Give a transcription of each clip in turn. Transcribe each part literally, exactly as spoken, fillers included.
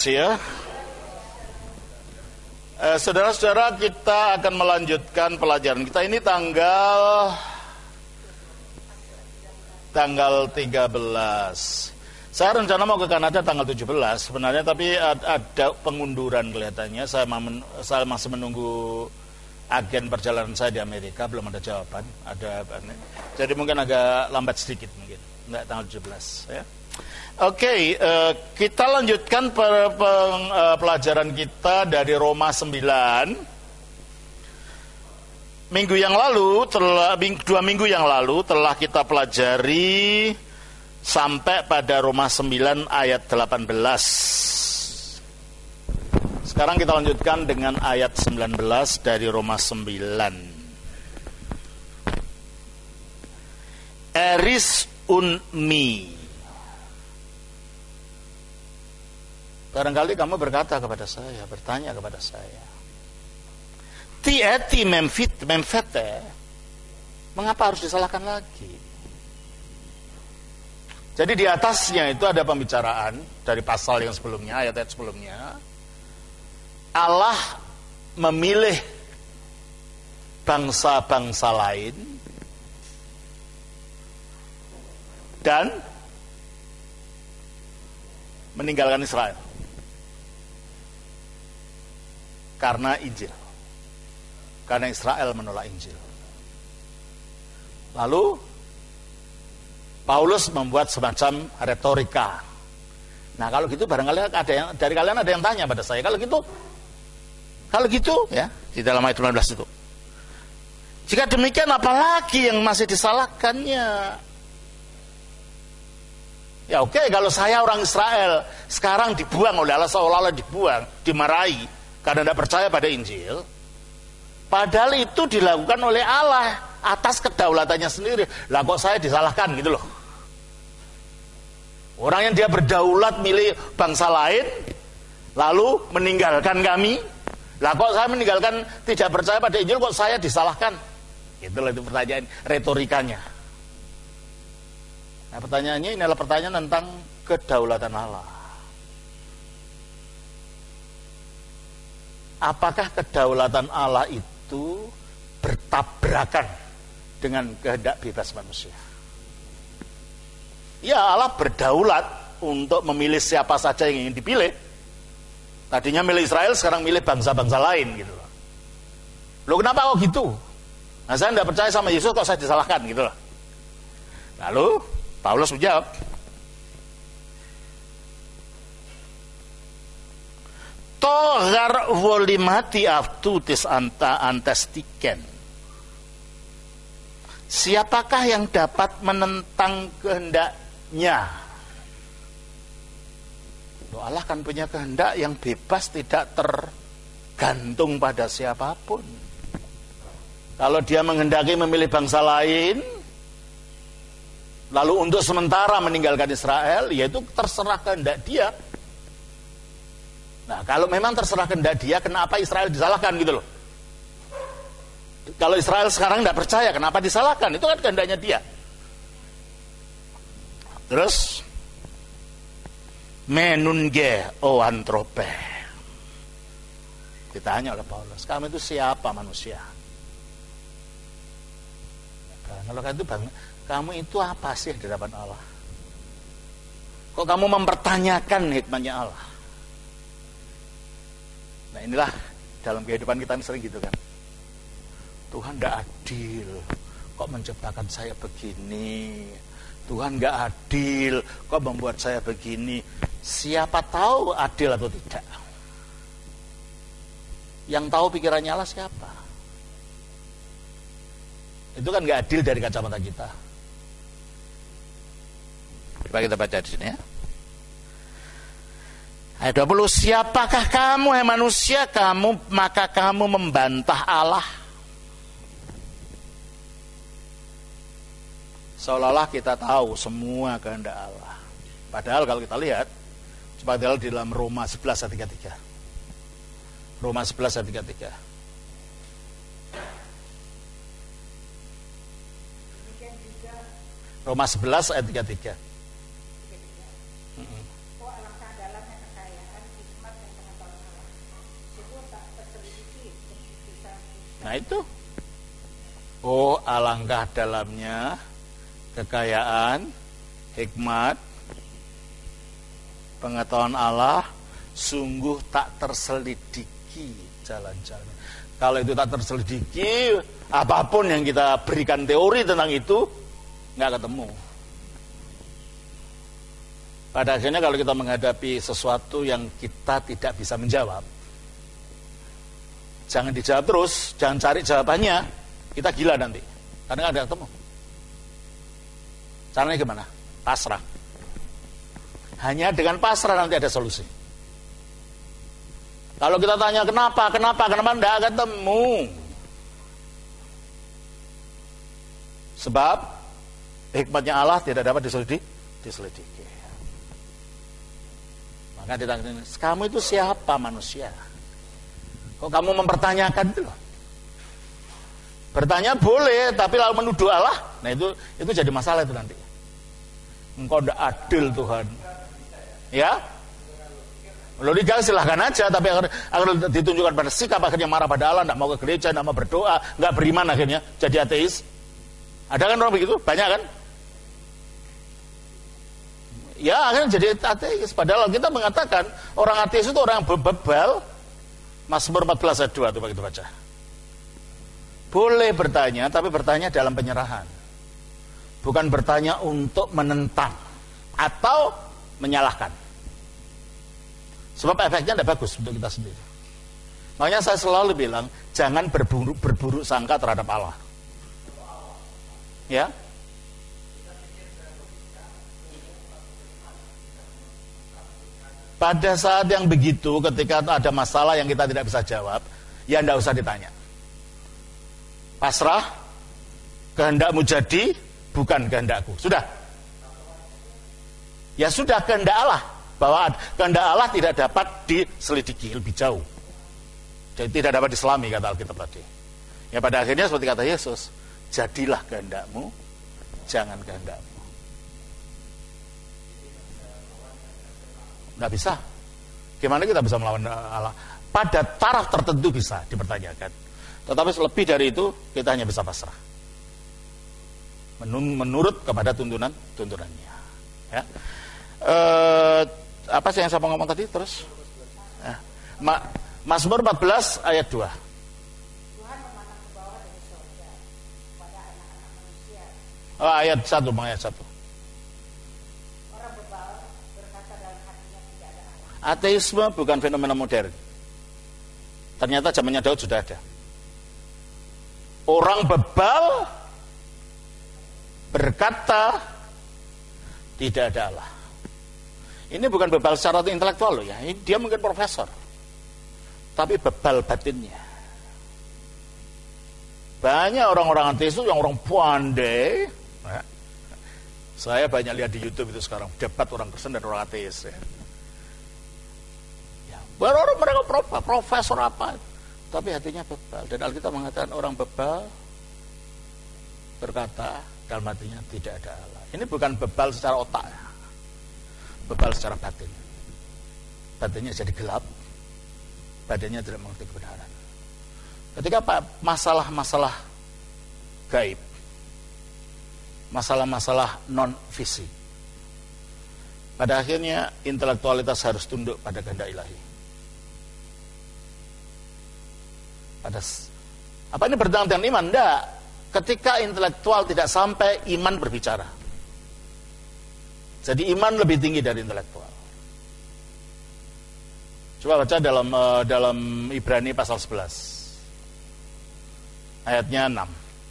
ya. Eh, saudara-saudara, kita akan melanjutkan pelajaran kita ini tanggal tanggal tiga belas. Saya rencana mau ke Kanada tanggal tujuh belas sebenarnya, tapi ada pengunduran kelihatannya. Saya, saya masih menunggu agen perjalanan saya di Amerika, belum ada jawaban. Ada, jadi mungkin agak lambat sedikit mungkin, enggak tanggal tujuh belas ya. Oke, okay, uh, kita lanjutkan per, per, uh, pelajaran kita dari Roma sembilan. Minggu yang lalu, telah, dua minggu yang lalu telah kita pelajari sampai pada Roma sembilan ayat delapan belas. Sekarang kita lanjutkan dengan ayat sembilan belas dari Roma sembilan. Eris un mi. Barangkali kamu berkata kepada saya, bertanya kepada saya, ti eti memfit memfete, mengapa harus disalahkan lagi? Jadi di atasnya itu ada pembicaraan dari pasal yang sebelumnya, ayat-ayat sebelumnya. Allah memilih bangsa-bangsa lain dan meninggalkan Israel karena Injil, karena Israel menolak Injil. Lalu Paulus membuat semacam retorika. Nah, kalau gitu barangkali ada yang dari kalian ada yang tanya pada saya, kalau gitu kalau gitu ya, di dalam ayat sembilan belas itu, jika demikian apalagi yang masih disalahkannya? Ya oke, okay, kalau saya orang Israel sekarang dibuang oleh Allah, seolah-olah dibuang, dimarahi karena tidak percaya pada Injil, padahal itu dilakukan oleh Allah atas kedaulatannya sendiri. Lah kok saya disalahkan gitu loh? Orang yang dia berdaulat milih bangsa lain lalu meninggalkan kami. Lah kok saya meninggalkan, tidak percaya pada Injil, kok saya disalahkan? Itulah itu pertanyaan retorikanya. Nah, pertanyaannya ini adalah pertanyaan tentang kedaulatan Allah. Apakah kedaulatan Allah itu bertabrakan dengan kehendak bebas manusia? Ya, Allah berdaulat untuk memilih siapa saja yang ingin dipilih. Tadinya milih Israel, sekarang milih bangsa-bangsa lain gitu loh. Loh kenapa kok gitu? Nah, saya tidak percaya sama Yesus, kok saya disalahkan gitu loh. Lalu Paulus menjawab, Togar volimati aftutis anta antestiken. Siapakah yang dapat menentang kehendaknya? Allah kan punya kehendak yang bebas, tidak tergantung pada siapapun. Kalau dia menghendaki memilih bangsa lain, lalu untuk sementara meninggalkan Israel, yaitu terserah kehendak dia. Nah, kalau memang terserah kehendak dia, kenapa Israel disalahkan gitu loh? Kalau Israel sekarang tidak percaya, kenapa disalahkan? Itu kan kehendaknya dia. Terus menunge o antrope. Ditanya oleh Paulus, kamu itu siapa manusia? Kalau kamu itu bang, kamu itu apa sih di hadapan Allah? Kok kamu mempertanyakan hikmahnya Allah? Nah, inilah dalam kehidupan kita sering gitu kan. Tuhan tidak adil, kok menciptakan saya begini? Tuhan nggak adil, kok membuat saya begini? Siapa tahu adil atau tidak? Yang tahu pikirannya Allah siapa? Itu kan nggak adil dari kacamata kita. Coba kita baca di sini ya. Ayat dua puluh, siapakah kamu hai manusia, kamu maka kamu membantah Allah? Seolah-olah kita tahu semua kehendak Allah. Padahal kalau kita lihat, padahal di dalam Roma sebelas ayat tiga puluh tiga. Roma sebelas ayat tiga puluh tiga. Roma sebelas ayat tiga puluh tiga. Nah itu. Oh, alangkah dalamnya kekayaan, hikmat, pengetahuan Allah, sungguh tak terselidiki jalan-jalan. Kalau itu tak terselidiki, apapun yang kita berikan teori tentang itu nggak ketemu. Pada akhirnya kalau kita menghadapi sesuatu yang kita tidak bisa menjawab, jangan dijawab terus, jangan cari jawabannya, kita gila nanti, karena nggak ada ketemu. Caranya gimana? Pasrah. Hanya dengan pasrah nanti ada solusi. Kalau kita tanya kenapa, kenapa, kenapa tidak ketemu. Sebab hikmatnya Allah tidak dapat diselidiki. diselidiki. Maka ditanya, kamu itu siapa manusia? Kok kamu mempertanyakan itu loh? Bertanya boleh, tapi lalu menuduh Allah, nah itu itu jadi masalah itu nanti. Engkau tidak adil Tuhan. Ya? Lo digal silahkan aja, tapi akan, akan ditunjukkan pada sikap akhirnya marah pada Allah, tidak mau ke gereja, tidak mau berdoa, nggak beriman akhirnya jadi ateis. Ada kan orang begitu? Banyak kan? Ya akhirnya jadi ateis. Padahal kita mengatakan orang ateis itu orang yang bebal. Mazmur empat belas ayat dua tuh begitu baca. Boleh bertanya, tapi bertanya dalam penyerahan. Bukan bertanya untuk menentang atau menyalahkan. Sebab efeknya tidak bagus untuk kita sendiri. Makanya saya selalu bilang, jangan berburuk, berburuk sangka terhadap Allah. Ya. Pada saat yang begitu, ketika ada masalah yang kita tidak bisa jawab, ya tidak usah ditanya. Pasrah, kehendakmu jadi, bukan kehendakku. Sudah. Ya sudah, kehendak Allah. Bahwa kehendak Allah tidak dapat diselidiki lebih jauh. Jadi tidak dapat diselami, kata Alkitab tadi. Ya pada akhirnya seperti kata Yesus, jadilah kehendakmu, jangan kehendakmu. Nggak bisa. Gimana kita bisa melawan Allah? Pada taraf tertentu bisa dipertanyakan. Tetapi lebih dari itu, kita hanya bisa pasrah. Menurut kepada tuntunan tuntunannya. Ya. Eh, apa sih yang saya mau ngomong tadi terus? Eh, Ma, Mazmur empat belas ayat dua. Tuhan memandang ke bawah dari surga kepada anak-anak manusia. Oh, ayat satu, ayat satu. Orang bebal berkata dalam hatinya tidak ada Allah. Ateisme bukan fenomena modern. Ternyata zamannya Daud sudah ada. Orang bebal berkata tidak ada Allah. Ini bukan bebal secara intelektual loh ya. Ini dia mungkin profesor. Tapi bebal batinnya. Banyak orang-orang ateis itu yang orang pandai. Nah, saya banyak lihat di YouTube itu sekarang debat orang Kristen dan orang ateis. Ya. Ya, baru orang mereka profesor apa, tapi hatinya bebal. Dan Alkitab mengatakan orang bebal berkata dalam hatinya tidak ada Allah. Ini bukan bebal secara otak ya. Bebal secara batin. Batinnya jadi gelap, badannya tidak mengerti kebenaran. Ketika masalah-masalah gaib, masalah-masalah non-fisik, pada akhirnya intelektualitas harus tunduk pada kehendak ilahi. Pada apa ini bertentangan dengan iman? Tidak. Ketika intelektual tidak sampai, iman berbicara. Jadi iman lebih tinggi dari intelektual. Coba baca dalam uh, dalam Ibrani pasal sebelas. Ayatnya enam.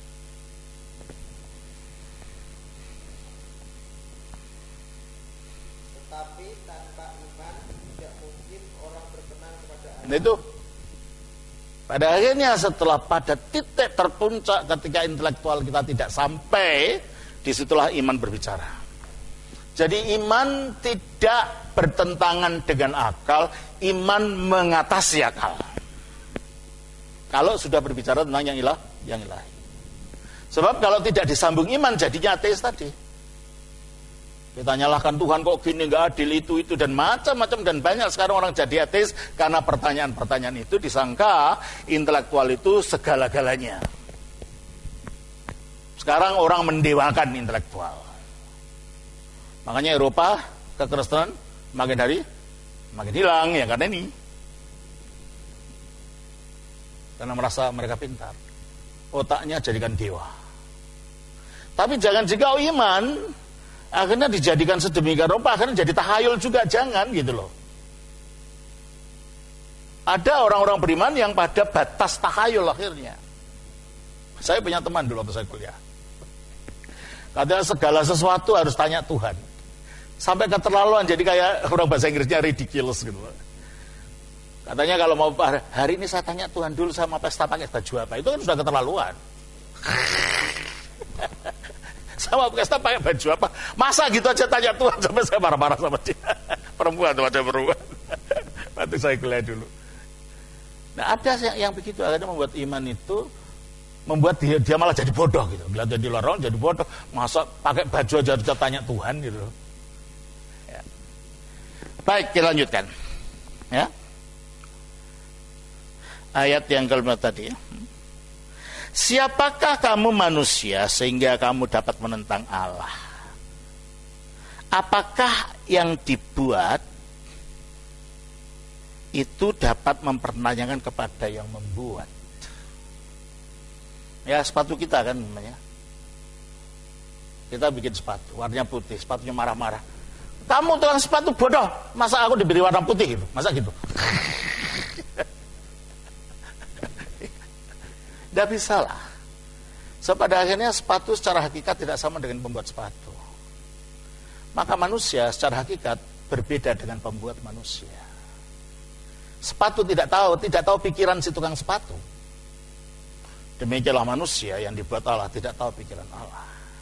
Tetapi tanpa iman tidak mungkin orang berkenan kepada Allah. Nah itu. Pada akhirnya setelah pada titik terpuncak ketika intelektual kita tidak sampai, disitulah iman berbicara. Jadi iman tidak bertentangan dengan akal, iman mengatasi akal. Kalau sudah berbicara tentang yang ilah, yang ilahi. Sebab kalau tidak disambung iman jadinya ateis tadi. Kita nyalahkan Tuhan kok gini, nggak adil itu itu dan macam-macam, dan banyak sekarang orang jadi ateis karena pertanyaan-pertanyaan itu disangka intelektual itu segala-galanya. Sekarang orang mendewakan intelektual. Makanya Eropa kekristenan makin hari makin hilang ya karena ini. Karena merasa mereka pintar. Otaknya jadikan dewa. Tapi jangan jika iman akhirnya dijadikan sedemikian rupa, akhirnya jadi tahayul juga, jangan gitu loh. Ada orang-orang beriman yang pada batas tahayul akhirnya. Saya punya teman dulu waktu saya kuliah. Katanya segala sesuatu harus tanya Tuhan. Sampai keterlaluan, jadi kayak orang bahasa Inggrisnya ridiculous gitu loh. Katanya kalau mau hari ini saya tanya Tuhan dulu sama pesta pakai baju apa, itu kan sudah keterlaluan. Sama pesta pakai baju apa, masa gitu aja tanya Tuhan, sampai saya marah-marah sama dia. Perempuan tuh, ada perempuan. Waktu saya kuliah dulu. Nah ada yang, yang begitu, akhirnya membuat iman itu membuat dia, dia malah jadi bodoh gitu. Lihat jadi lorong jadi bodoh, masa pakai baju aja harus tanya Tuhan gitu. Ya. Baik, kita lanjutkan. Ya. Ayat yang kelima tadi ya. Siapakah kamu manusia sehingga kamu dapat menentang Allah? Apakah yang dibuat itu dapat mempertanyakan kepada yang membuat? Ya sepatu kita kan namanya. Kita bikin sepatu, warnanya putih, sepatunya marah-marah. Kamu tukang sepatu bodoh, masa aku diberi warna putih gitu? Masa gitu? Tidak bisa lah. So, pada akhirnya sepatu secara hakikat tidak sama dengan pembuat sepatu. Maka manusia secara hakikat berbeda dengan pembuat manusia. Sepatu tidak tahu, tidak tahu pikiran si tukang sepatu. Demikianlah manusia yang dibuat Allah tidak tahu pikiran Allah.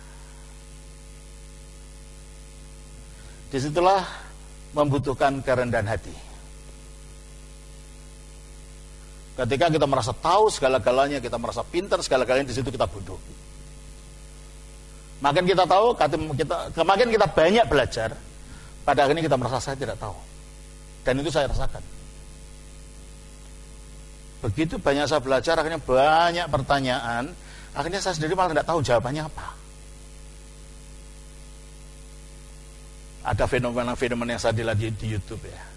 Disitulah membutuhkan kerendahan hati. Ketika kita merasa tahu segala-galanya, kita merasa pintar segala-galanya, di situ kita bodoh. Makin kita tahu, kita, makin kita banyak belajar, pada akhirnya kita merasa saya tidak tahu. Dan itu saya rasakan. Begitu banyak saya belajar, akhirnya banyak pertanyaan, akhirnya saya sendiri malah tidak tahu jawabannya apa. Ada fenomena-fenomena yang saya dilihat di, di YouTube ya.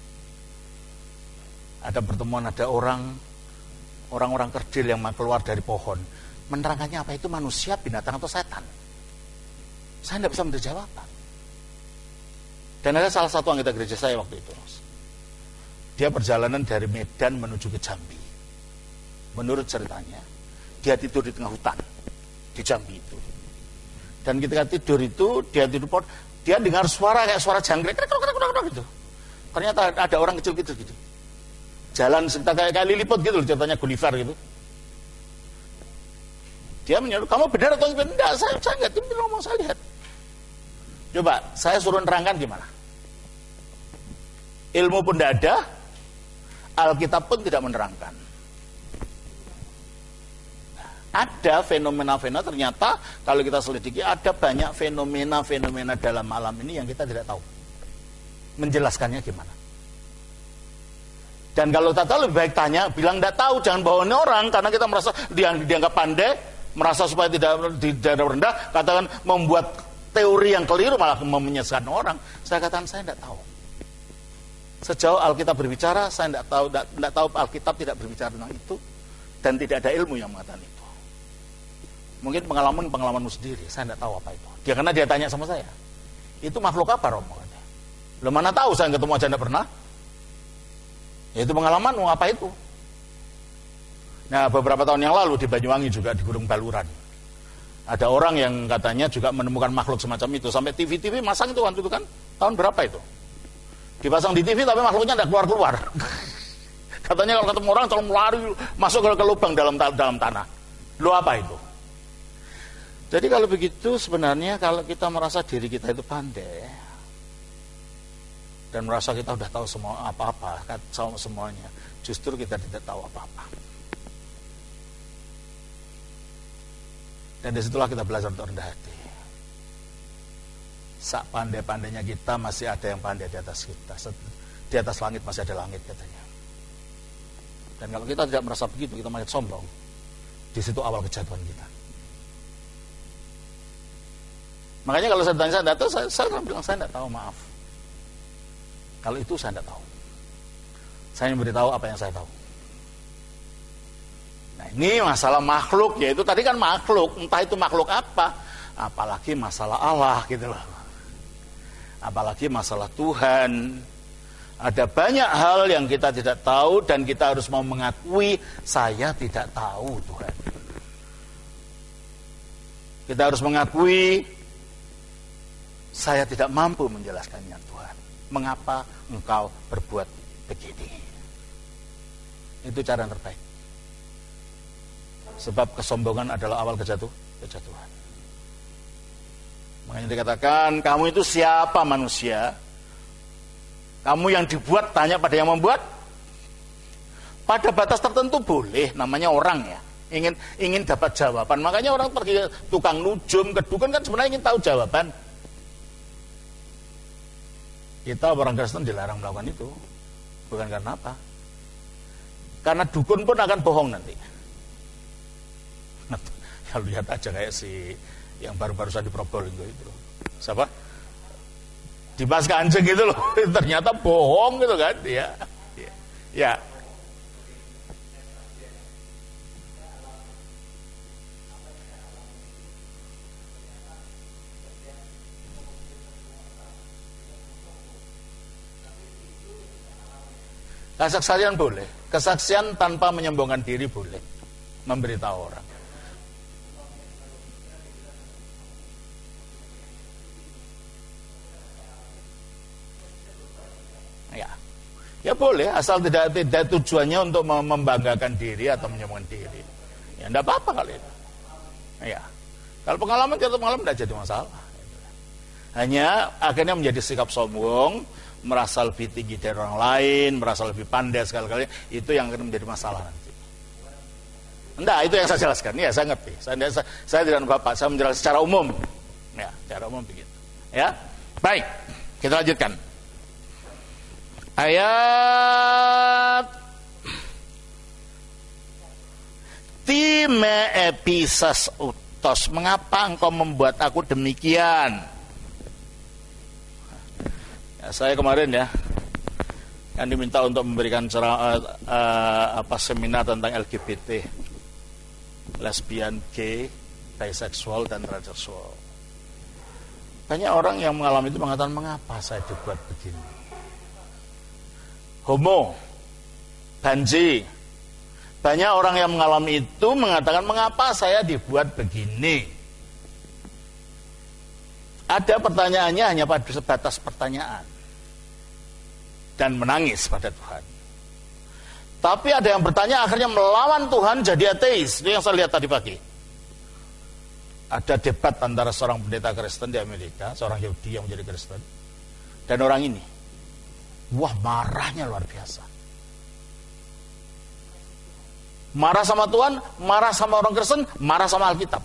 Ada pertemuan, ada orang orang-orang kerdil yang keluar dari pohon, menerangkannya apa itu manusia, binatang atau setan. Saya tidak bisa memberi jawaban. Dan ada salah satu anggota gereja saya waktu itu, dia perjalanan dari Medan menuju ke Jambi. Menurut ceritanya, dia tidur di tengah hutan di Jambi itu. Dan ketika tidur itu, dia tidur, dia dengar suara kayak suara jangkrik, gitu. Ternyata ada orang kecil gitu gitu. Jalan sekitar kayak, kayak liliput gitu, ceritanya Gulliver gitu. Dia menyuruh, kamu benar atau tidak? Enggak, saya, saya enggak, dia ngomong, saya lihat. Coba, saya suruh nerangkan gimana? Ilmu pun tidak ada, Alkitab pun tidak menerangkan. Ada fenomena-fenomena, ternyata kalau kita selidiki, ada banyak fenomena-fenomena dalam alam ini yang kita tidak tahu. Menjelaskannya gimana? Dan kalau tak tahu lebih baik tanya, bilang tidak tahu, jangan bawain orang karena kita merasa dia dianggap pandai, merasa supaya tidak tidak rendah, katakan membuat teori yang keliru malah menyesatkan orang. Saya katakan saya tidak tahu. Sejauh Alkitab berbicara, saya tidak tahu, tidak, tidak tahu Alkitab tidak berbicara tentang itu, dan tidak ada ilmu yang mengatakan itu. Mungkin pengalaman pengalamanmu sendiri, saya tidak tahu apa itu. Dia karena dia tanya sama saya, itu makhluk apa Romo? Lo mana tahu, saya ketemu aja tidak pernah. Ya itu pengalamanmu, apa itu? Nah beberapa tahun yang lalu di Banyuwangi juga di Gunung Baluran, ada orang yang katanya juga menemukan makhluk semacam itu. Sampai T V-T V masang itu waktu itu kan, tahun berapa itu? Dipasang di T V tapi makhluknya tidak keluar-keluar. Katanya kalau ketemu orang tolong lari masuk ke lubang dalam dalam tanah. Lo apa itu? Jadi kalau begitu sebenarnya kalau kita merasa diri kita itu pandai dan merasa kita sudah tahu semua apa-apa, tahu semuanya, justru kita tidak tahu apa-apa. Dan disitulah kita belajar untuk rendah hati. sak pandai-pandainya kita masih ada yang pandai di atas kita. Di atas langit masih ada langit katanya. Dan kalau kita tidak merasa begitu, kita makin sombong. Di situ awal kejatuhan kita. Makanya kalau saya ditanya saya tidak tahu, saya, saya akan bilang saya tidak tahu, maaf. Kalau itu saya tidak tahu. Saya memberitahu apa yang saya tahu. Nah, ini masalah makhluk, yaitu tadi kan makhluk, entah itu makhluk apa, apalagi masalah Allah gitu loh. Apalagi masalah Tuhan. Ada banyak hal yang kita tidak tahu dan kita harus mau mengakui saya tidak tahu Tuhan. Kita harus mengakui saya tidak mampu menjelaskannya Tuhan. Mengapa engkau berbuat begini? Itu cara yang terbaik. Sebab kesombongan adalah awal kejatuh, kejatuhan. Makanya dikatakan, kamu itu siapa manusia? Kamu yang dibuat, tanya pada yang membuat. Pada batas tertentu boleh, namanya orang ya. Ingin ingin dapat jawaban. Makanya orang pergi ke tukang nujum, ke dukun kan sebenarnya ingin tahu jawaban. Kita orang Kristen dilarang melakukan itu. Bukan karena apa? Karena dukun pun akan bohong nanti. Kalau lihat aja kayak si yang baru-baru saja di Probolinggo itu. Siapa? Dimas Kanjeng gitu loh. Ternyata bohong gitu kan. Ya. Ya. Kesaksian boleh. Kesaksian tanpa menyombongkan diri boleh. Memberitahu orang. Ya. Ya boleh, asal tidak tidak tujuannya untuk membanggakan diri atau menyombongkan diri. Ya enggak apa-apa kali itu. Ya. Kalau pengalaman jatuh pengalaman tidak jadi masalah. Hanya akhirnya menjadi sikap sombong, merasa lebih tinggi dari orang lain, merasa lebih pandai sekali-kali, itu yang akan menjadi masalah nanti. Enggak, itu yang saya jelaskan. Ya, saya ngerti. Saya, saya, saya tidak Bapak, saya menjelaskan secara umum. Ya, secara umum begitu. Ya, baik. Kita lanjutkan. Ayat Time episas utos. Mengapa engkau membuat aku demikian? Ya, saya kemarin ya kan diminta untuk memberikan ceramah uh, uh, apa seminar tentang L G B T, lesbian, gay, bisexual dan transseksual. Banyak orang yang mengalami itu mengatakan, mengapa saya dibuat begini? Homo, banji. Banyak orang yang mengalami itu mengatakan, mengapa saya dibuat begini? Ada pertanyaannya hanya pada sebatas pertanyaan dan menangis pada Tuhan. Tapi ada yang bertanya akhirnya melawan Tuhan jadi ateis. Itu yang saya lihat tadi pagi. Ada debat antara seorang pendeta Kristen di Amerika, seorang Yahudi yang menjadi Kristen, dan orang ini. Wah, marahnya luar biasa. Marah sama Tuhan, marah sama orang Kristen, marah sama Alkitab.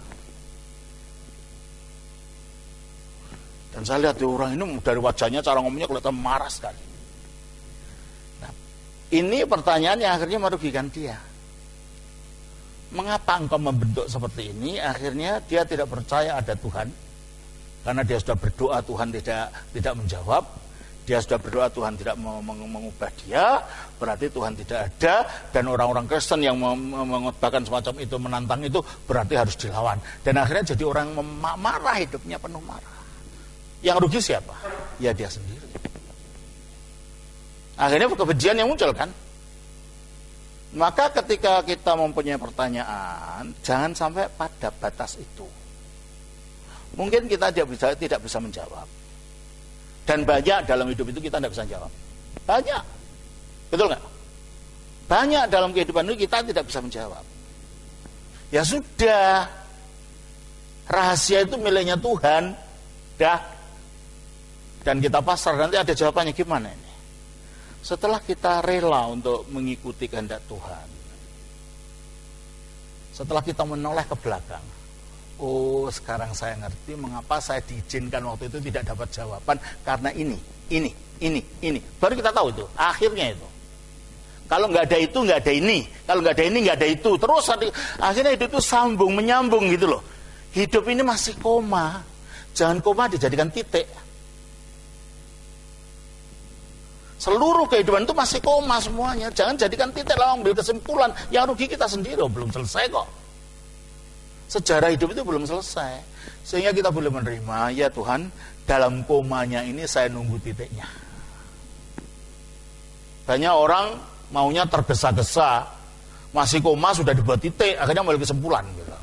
Dan saya lihat di orang ini dari wajahnya, cara ngomongnya kelihatan marah sekali. Nah, ini pertanyaan yang akhirnya merugikan dia. Mengapa engkau membentuk seperti ini? Akhirnya dia tidak percaya ada Tuhan. Karena dia sudah berdoa, Tuhan tidak tidak menjawab. Dia sudah berdoa, Tuhan tidak mengubah dia. Berarti Tuhan tidak ada. Dan orang-orang Kristen yang mengutbahkan semacam itu, menantang itu, berarti harus dilawan. Dan akhirnya jadi orang marah, hidupnya penuh marah. Yang rugi siapa? Ya dia sendiri. Akhirnya kebencian yang muncul kan. Maka ketika kita mempunyai pertanyaan, jangan sampai pada batas itu. Mungkin kita tidak bisa, tidak bisa menjawab. Dan banyak dalam hidup itu kita tidak bisa jawab. Banyak. Betul nggak? Banyak dalam kehidupan itu kita tidak bisa menjawab. Ya sudah. Rahasia itu miliknya Tuhan. Dah. Dan kita pasrah, nanti ada jawabannya gimana ini. Setelah kita rela untuk mengikuti kehendak Tuhan, setelah kita menoleh ke belakang, Oh, sekarang saya ngerti mengapa saya diizinkan waktu itu tidak dapat jawaban, karena ini, ini, ini, ini. Baru kita tahu itu, akhirnya itu. Kalau nggak ada itu, nggak ada ini. Kalau nggak ada ini, nggak ada itu. Terus akhirnya hidup itu sambung, menyambung gitu loh. Hidup ini masih koma. Jangan koma dijadikan titik. Seluruh kehidupan itu masih koma semuanya. Jangan jadikan titik lah, ambil kesimpulan. Yang rugi kita sendiri, oh, belum selesai kok. Sejarah hidup itu belum selesai. Sehingga kita boleh menerima, ya Tuhan, dalam komanya ini saya nunggu titiknya. Banyak orang maunya tergesa-gesa, masih koma sudah dibuat titik, akhirnya ambil kesimpulan gitu.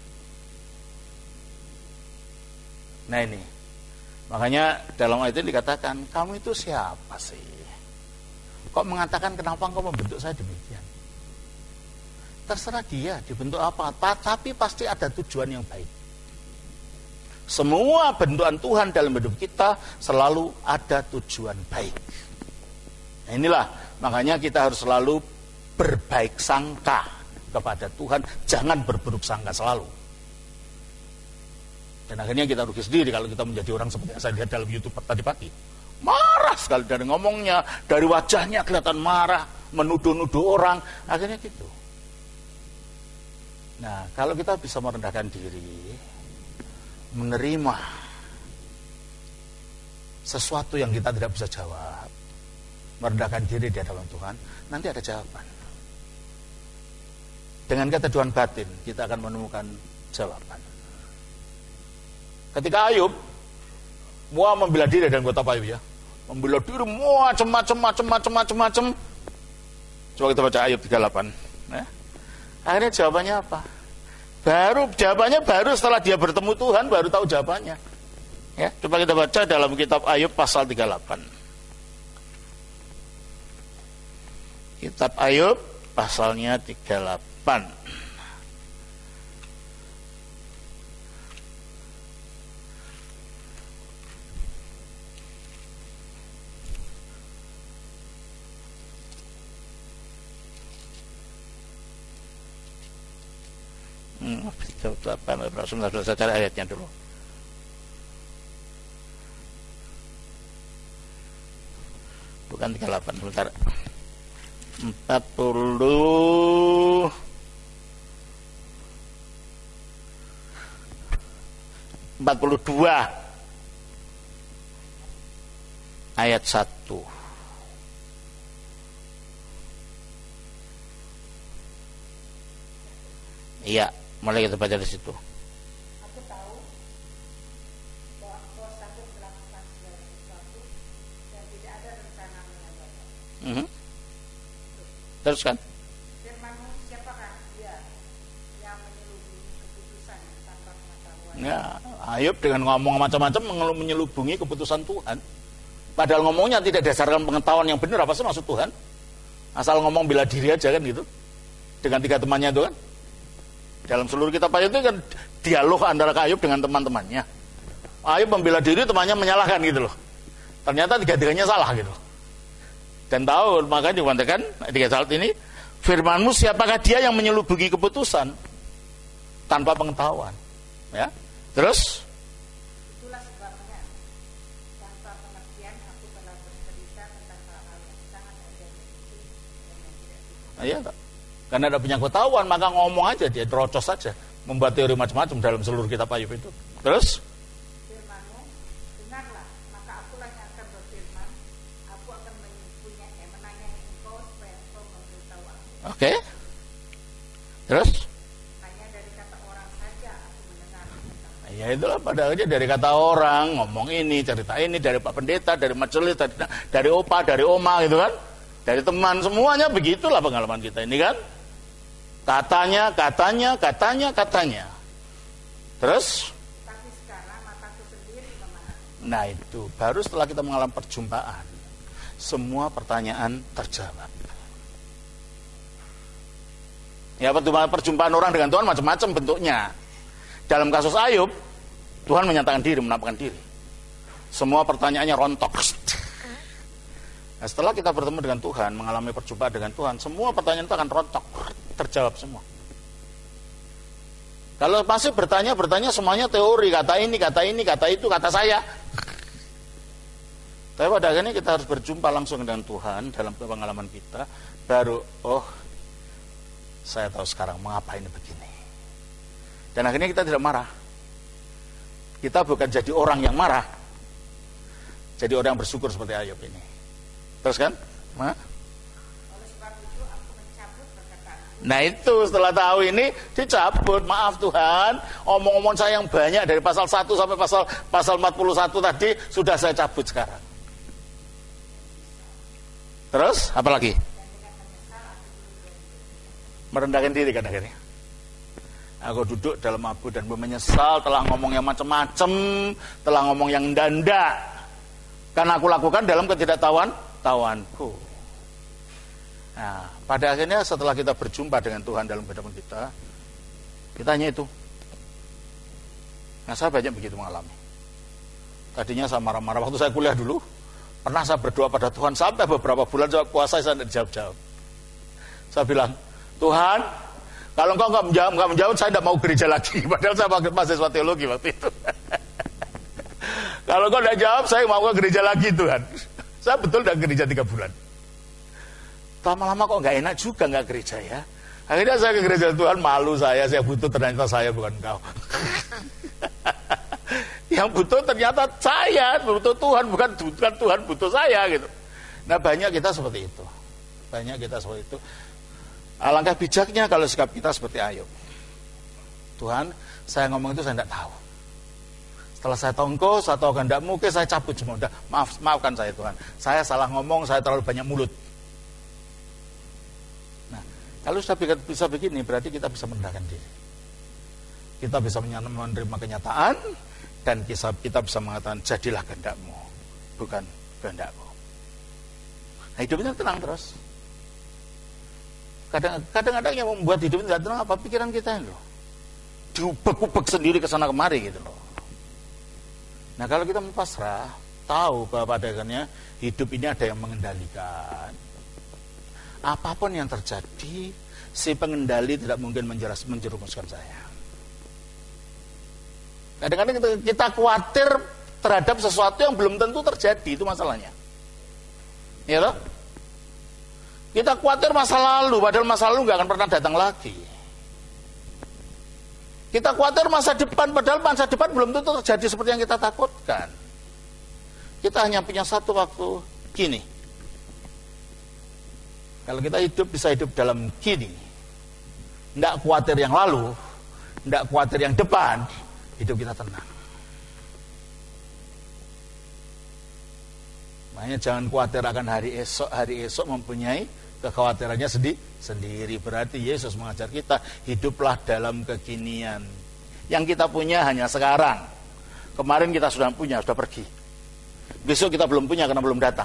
Nah ini, makanya dalam ayat ini dikatakan, kamu itu siapa sih? Kok mengatakan kenapa engkau membentuk saya demikian? Terserah dia dibentuk apa, tapi pasti ada tujuan yang baik. Semua bentukan Tuhan dalam hidup kita selalu ada tujuan baik. Nah inilah, makanya kita harus selalu berbaik sangka kepada Tuhan, jangan berburuk sangka selalu. Dan akhirnya kita rugi sendiri kalau kita menjadi orang seperti yang saya lihat dalam YouTube tadi pagi. Marah sekali dari ngomongnya, dari wajahnya kelihatan marah, menuduh-nuduh orang, akhirnya gitu. Nah, kalau kita bisa merendahkan diri, menerima sesuatu yang kita tidak bisa jawab, merendahkan diri di hadapan Tuhan, nanti ada jawaban. Dengan keteduhan batin, kita akan menemukan jawaban. Ketika Ayub mau membela diri dan kota Ayub ya, membela diri macam-macam, macam-macam, macam-macam. Coba kita baca Ayub tiga puluh delapan. Ya. Akhirnya jawabannya apa? Baru jawabannya baru setelah dia bertemu Tuhan baru tahu jawabannya. Ya, coba kita baca dalam kitab Ayub pasal tiga puluh delapan. Kitab Ayub pasalnya tiga puluh delapan. Sebentar, saya cari ayatnya dulu. Bukan tiga puluh delapan, sebentar. empat puluh empat puluh dua ayat satu. Iya, mulai kita baca di situ. Aku tahu bahwa kau sanggup melakukan segala sesuatu dan tidak ada rencana mengabaikan. Mm-hmm. Teruskan. Firman-Mu, siapakah dia yang menyelubungi keputusan tanpa pengetahuan? Ya, Ayub dengan ngomong macam-macam menyelubungi keputusan Tuhan. Padahal ngomongnya tidak dasarkan pengetahuan yang benar, apa sih maksud Tuhan? Asal ngomong bela diri aja kan gitu. Dengan tiga temannya itu kan. Dalam seluruh kitab Ayub itu kan dialog antara Ayub dengan teman-temannya. Ayub membela diri, temannya menyalahkan gitu loh. Ternyata tiga-tiganya salah gitu. Dan tahu, makanya dikatakan tiga saat ini, firman-Mu siapakah dia yang menyelubungi keputusan tanpa pengetahuan. Ya. Terus Itulah sebabnya tanpa pengertian aku telah bercerita tentang hal-hal yang sangat ajaib itu dan yang tidak bisa. iya tak? Karena ada punya ketahuan, maka ngomong aja, dia terocos saja, membuat teori macam-macam dalam seluruh kitab Ayub itu. Terus Firman-Mu, dengarlah, maka akulah yang akan berfirman, aku akan mempunyai eh, menanyai engkau supaya engkau memberitahu aku. oke. Okay. Terus Hanya dari kata orang saja aku mendengar tentang. ya itulah pada akhirnya dari kata orang, ngomong ini, cerita ini, dari Pak Pendeta, dari majelis, dari, dari opa, dari oma gitu kan, dari teman, semuanya begitulah pengalaman kita ini kan. Katanya, katanya, katanya, katanya. Terus Tapi sekarang mataku sendiri memahami. nah itu, baru setelah kita mengalami perjumpaan, semua pertanyaan terjawab. Ya, perjumpaan orang dengan Tuhan macam-macam bentuknya. Dalam kasus Ayub, Tuhan menyatakan diri, menampakkan diri. Semua pertanyaannya rontok. Nah, setelah kita bertemu dengan Tuhan, mengalami perjumpaan dengan Tuhan, semua pertanyaan itu akan rontok, terjawab semua. Kalau masih bertanya, bertanya semuanya teori, kata ini, kata ini, kata itu, kata saya. Tapi pada akhirnya kita harus berjumpa langsung dengan Tuhan dalam pengalaman kita, baru oh saya tahu sekarang mengapa ini begini. Dan akhirnya kita tidak marah. Kita bukan jadi orang yang marah, jadi orang yang bersyukur seperti Ayub ini. Terus kan? Ma? Oleh sebab itu aku mencabut perkataanku. Nah itu setelah tahu ini dicabut. Maaf Tuhan, omong-omong saya yang banyak dari pasal satu sampai pasal pasal empat puluh satu tadi sudah saya cabut sekarang. Terus apa lagi? Merendahkan diri kan akhirnya. Aku duduk dalam abu dan menyesal telah ngomong yang macam-macam, telah ngomong yang enggak-enggak. Karena aku lakukan dalam ketidaktahuan tahuanku. Nah, pada akhirnya setelah kita berjumpa dengan Tuhan dalam kehidupan kita, kita hanya itu. Nah, saya banyak begitu mengalami. Tadinya saya marah-marah waktu saya kuliah dulu. Pernah saya berdoa pada Tuhan sampai beberapa bulan saya puasa saya tidak dijawab-jawab. Saya bilang, Tuhan, kalau engkau nggak menjawab, nggak menjawab, saya tidak mau gereja lagi. Padahal saya mahasiswa teologi waktu itu. Kalau engkau tidak jawab, saya mau ke gereja lagi Tuhan. Saya betul tidak gereja tiga bulan. Lama-lama kok nggak enak juga nggak gereja ya. Akhirnya saya ke gereja Tuhan, malu saya, saya butuh ternyata saya bukan engkau. Yang butuh ternyata saya, butuh Tuhan, bukan, bukan Tuhan butuh saya gitu. Nah banyak kita seperti itu. Banyak kita seperti itu. Alangkah bijaknya kalau sikap kita seperti Ayub. Tuhan, saya ngomong itu saya tidak tahu. Setelah saya tahu engkau, saya tahu kehendakmu, oke saya cabut semua. Udah, maaf, maafkan saya Tuhan. Saya salah ngomong, saya terlalu banyak mulut. Nah, kalau sudah bisa begini, berarti kita bisa merendahkan diri. Kita bisa menerima kenyataan, dan kita bisa mengatakan, jadilah kehendakmu, bukan kehendakku. Nah, hidupnya tenang terus. Kadang-kadang yang membuat hidup tidak tenang apa pikiran kita loh. Diubek-ubek sendiri ke sana kemari gitu loh. Nah kalau kita pasrah, tahu bahwa pada akhirnya hidup ini ada yang mengendalikan. Apapun yang terjadi, si pengendali tidak mungkin menjeras, menjerumuskan saya. Kadang-kadang kita, kita khawatir terhadap sesuatu yang belum tentu terjadi, itu masalahnya. Ya toh? Kita khawatir masa lalu, padahal masa lalu nggak akan pernah datang lagi. Kita khawatir masa depan, padahal masa depan belum tentu terjadi seperti yang kita takutkan. Kita hanya punya satu waktu, kini. Kalau kita hidup, bisa hidup dalam kini. Nggak khawatir yang lalu, nggak khawatir yang depan, hidup kita tenang. Makanya jangan khawatir akan hari esok, hari esok mempunyai kekhawatirannya sendi sendiri. Berarti Yesus mengajar kita, hiduplah dalam kekinian. Yang kita punya hanya sekarang. Kemarin kita sudah punya, sudah pergi. Besok kita belum punya karena belum datang.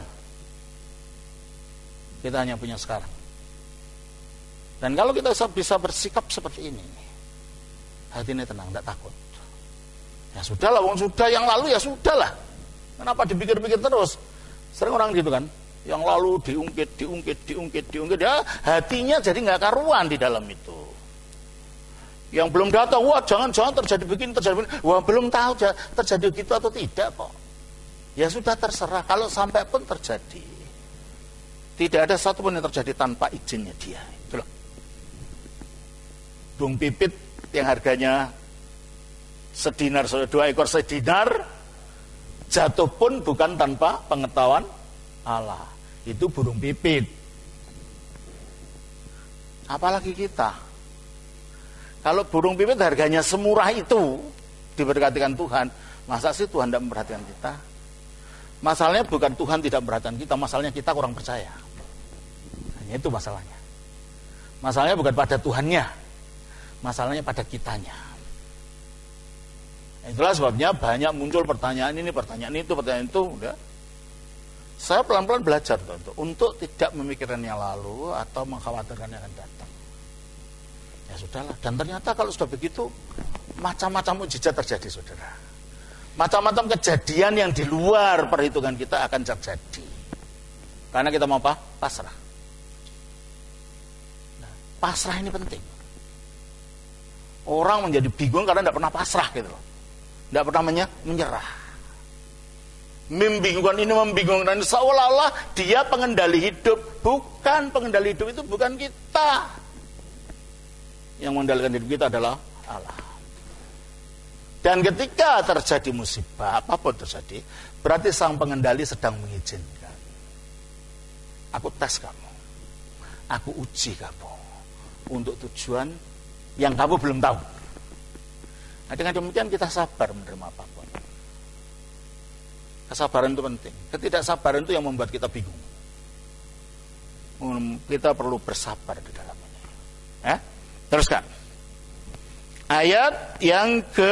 Kita hanya punya sekarang. Dan kalau kita bisa bersikap seperti ini, hati ini tenang, tidak takut. Ya sudahlah, wong sudah yang lalu ya sudahlah. Kenapa dipikir-pikir terus? Sering orang gitu kan, yang lalu diungkit, diungkit, diungkit, diungkit, ya hatinya jadi nggak karuan di dalam itu. Yang belum datang, wah jangan-jangan terjadi begini, terjadi begini, wah belum tahu terjadi gitu atau tidak kok. Ya sudah terserah, kalau sampai pun terjadi, tidak ada satu pun yang terjadi tanpa izinnya dia. Itu loh. Dung pipit yang harganya sedinar, dua ekor sedinar, jatuh pun bukan tanpa pengetahuan Allah. Itu burung pipit. Apalagi kita. Kalau burung pipit harganya semurah itu, diberkatikan Tuhan, masa sih Tuhan tidak memperhatikan kita? Masalahnya bukan Tuhan tidak memperhatikan kita, masalahnya kita kurang percaya. Hanya itu masalahnya. Masalahnya bukan pada Tuhannya, masalahnya pada kitanya. Itulah sebabnya banyak muncul pertanyaan ini, pertanyaan itu, pertanyaan itu. Udah. Saya pelan-pelan belajar untuk, untuk tidak memikirkan yang lalu atau mengkhawatirkan yang akan datang. Ya sudahlah. Dan ternyata kalau sudah begitu, macam-macam mukjizat terjadi, saudara. Macam-macam kejadian yang di luar perhitungan kita akan terjadi. Karena kita mau apa? Pasrah. Nah, pasrah ini penting. Orang menjadi bingung karena tidak pernah pasrah gitu loh. Tidak pernah menyerah. Membingungkan ini, membingungkan ini, seolah-olah dia pengendali hidup. Bukan, pengendali hidup itu bukan kita. Yang mengendalikan hidup kita adalah Allah. Dan ketika terjadi musibah, apapun terjadi, berarti sang pengendali sedang mengizinkan. Aku tes kamu, aku uji kamu, untuk tujuan yang kamu belum tahu. Nah, dengan demikian kita sabar menerima apapun. Kesabaran itu penting. Ketidaksabaran itu yang membuat kita bingung. Kita perlu bersabar di dalamnya. Ya? Teruskan. Ayat yang ke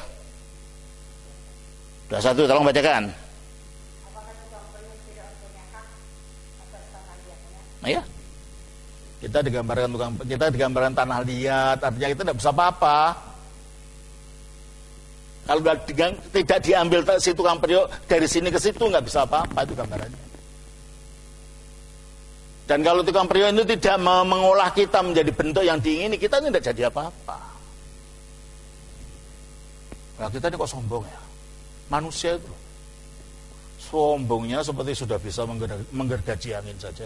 dua puluh satu, tolong bacakan. Apakah tukang peyem tidak punya hak atas tanah liatnya? Nah, ya. Kita digambarkan tukang, kita digambarkan tanah liat, artinya kita tidak bisa apa-apa. Kalau tidak diambil si tukang periuk dari sini ke situ nggak bisa apa-apa, itu gambarannya. Dan kalau tukang periuk itu tidak mengolah kita menjadi bentuk yang diingini, kita tidak jadi apa-apa. Nah, kita ini kok sombong ya? Manusia itu sombongnya seperti sudah bisa menggergaji angin saja.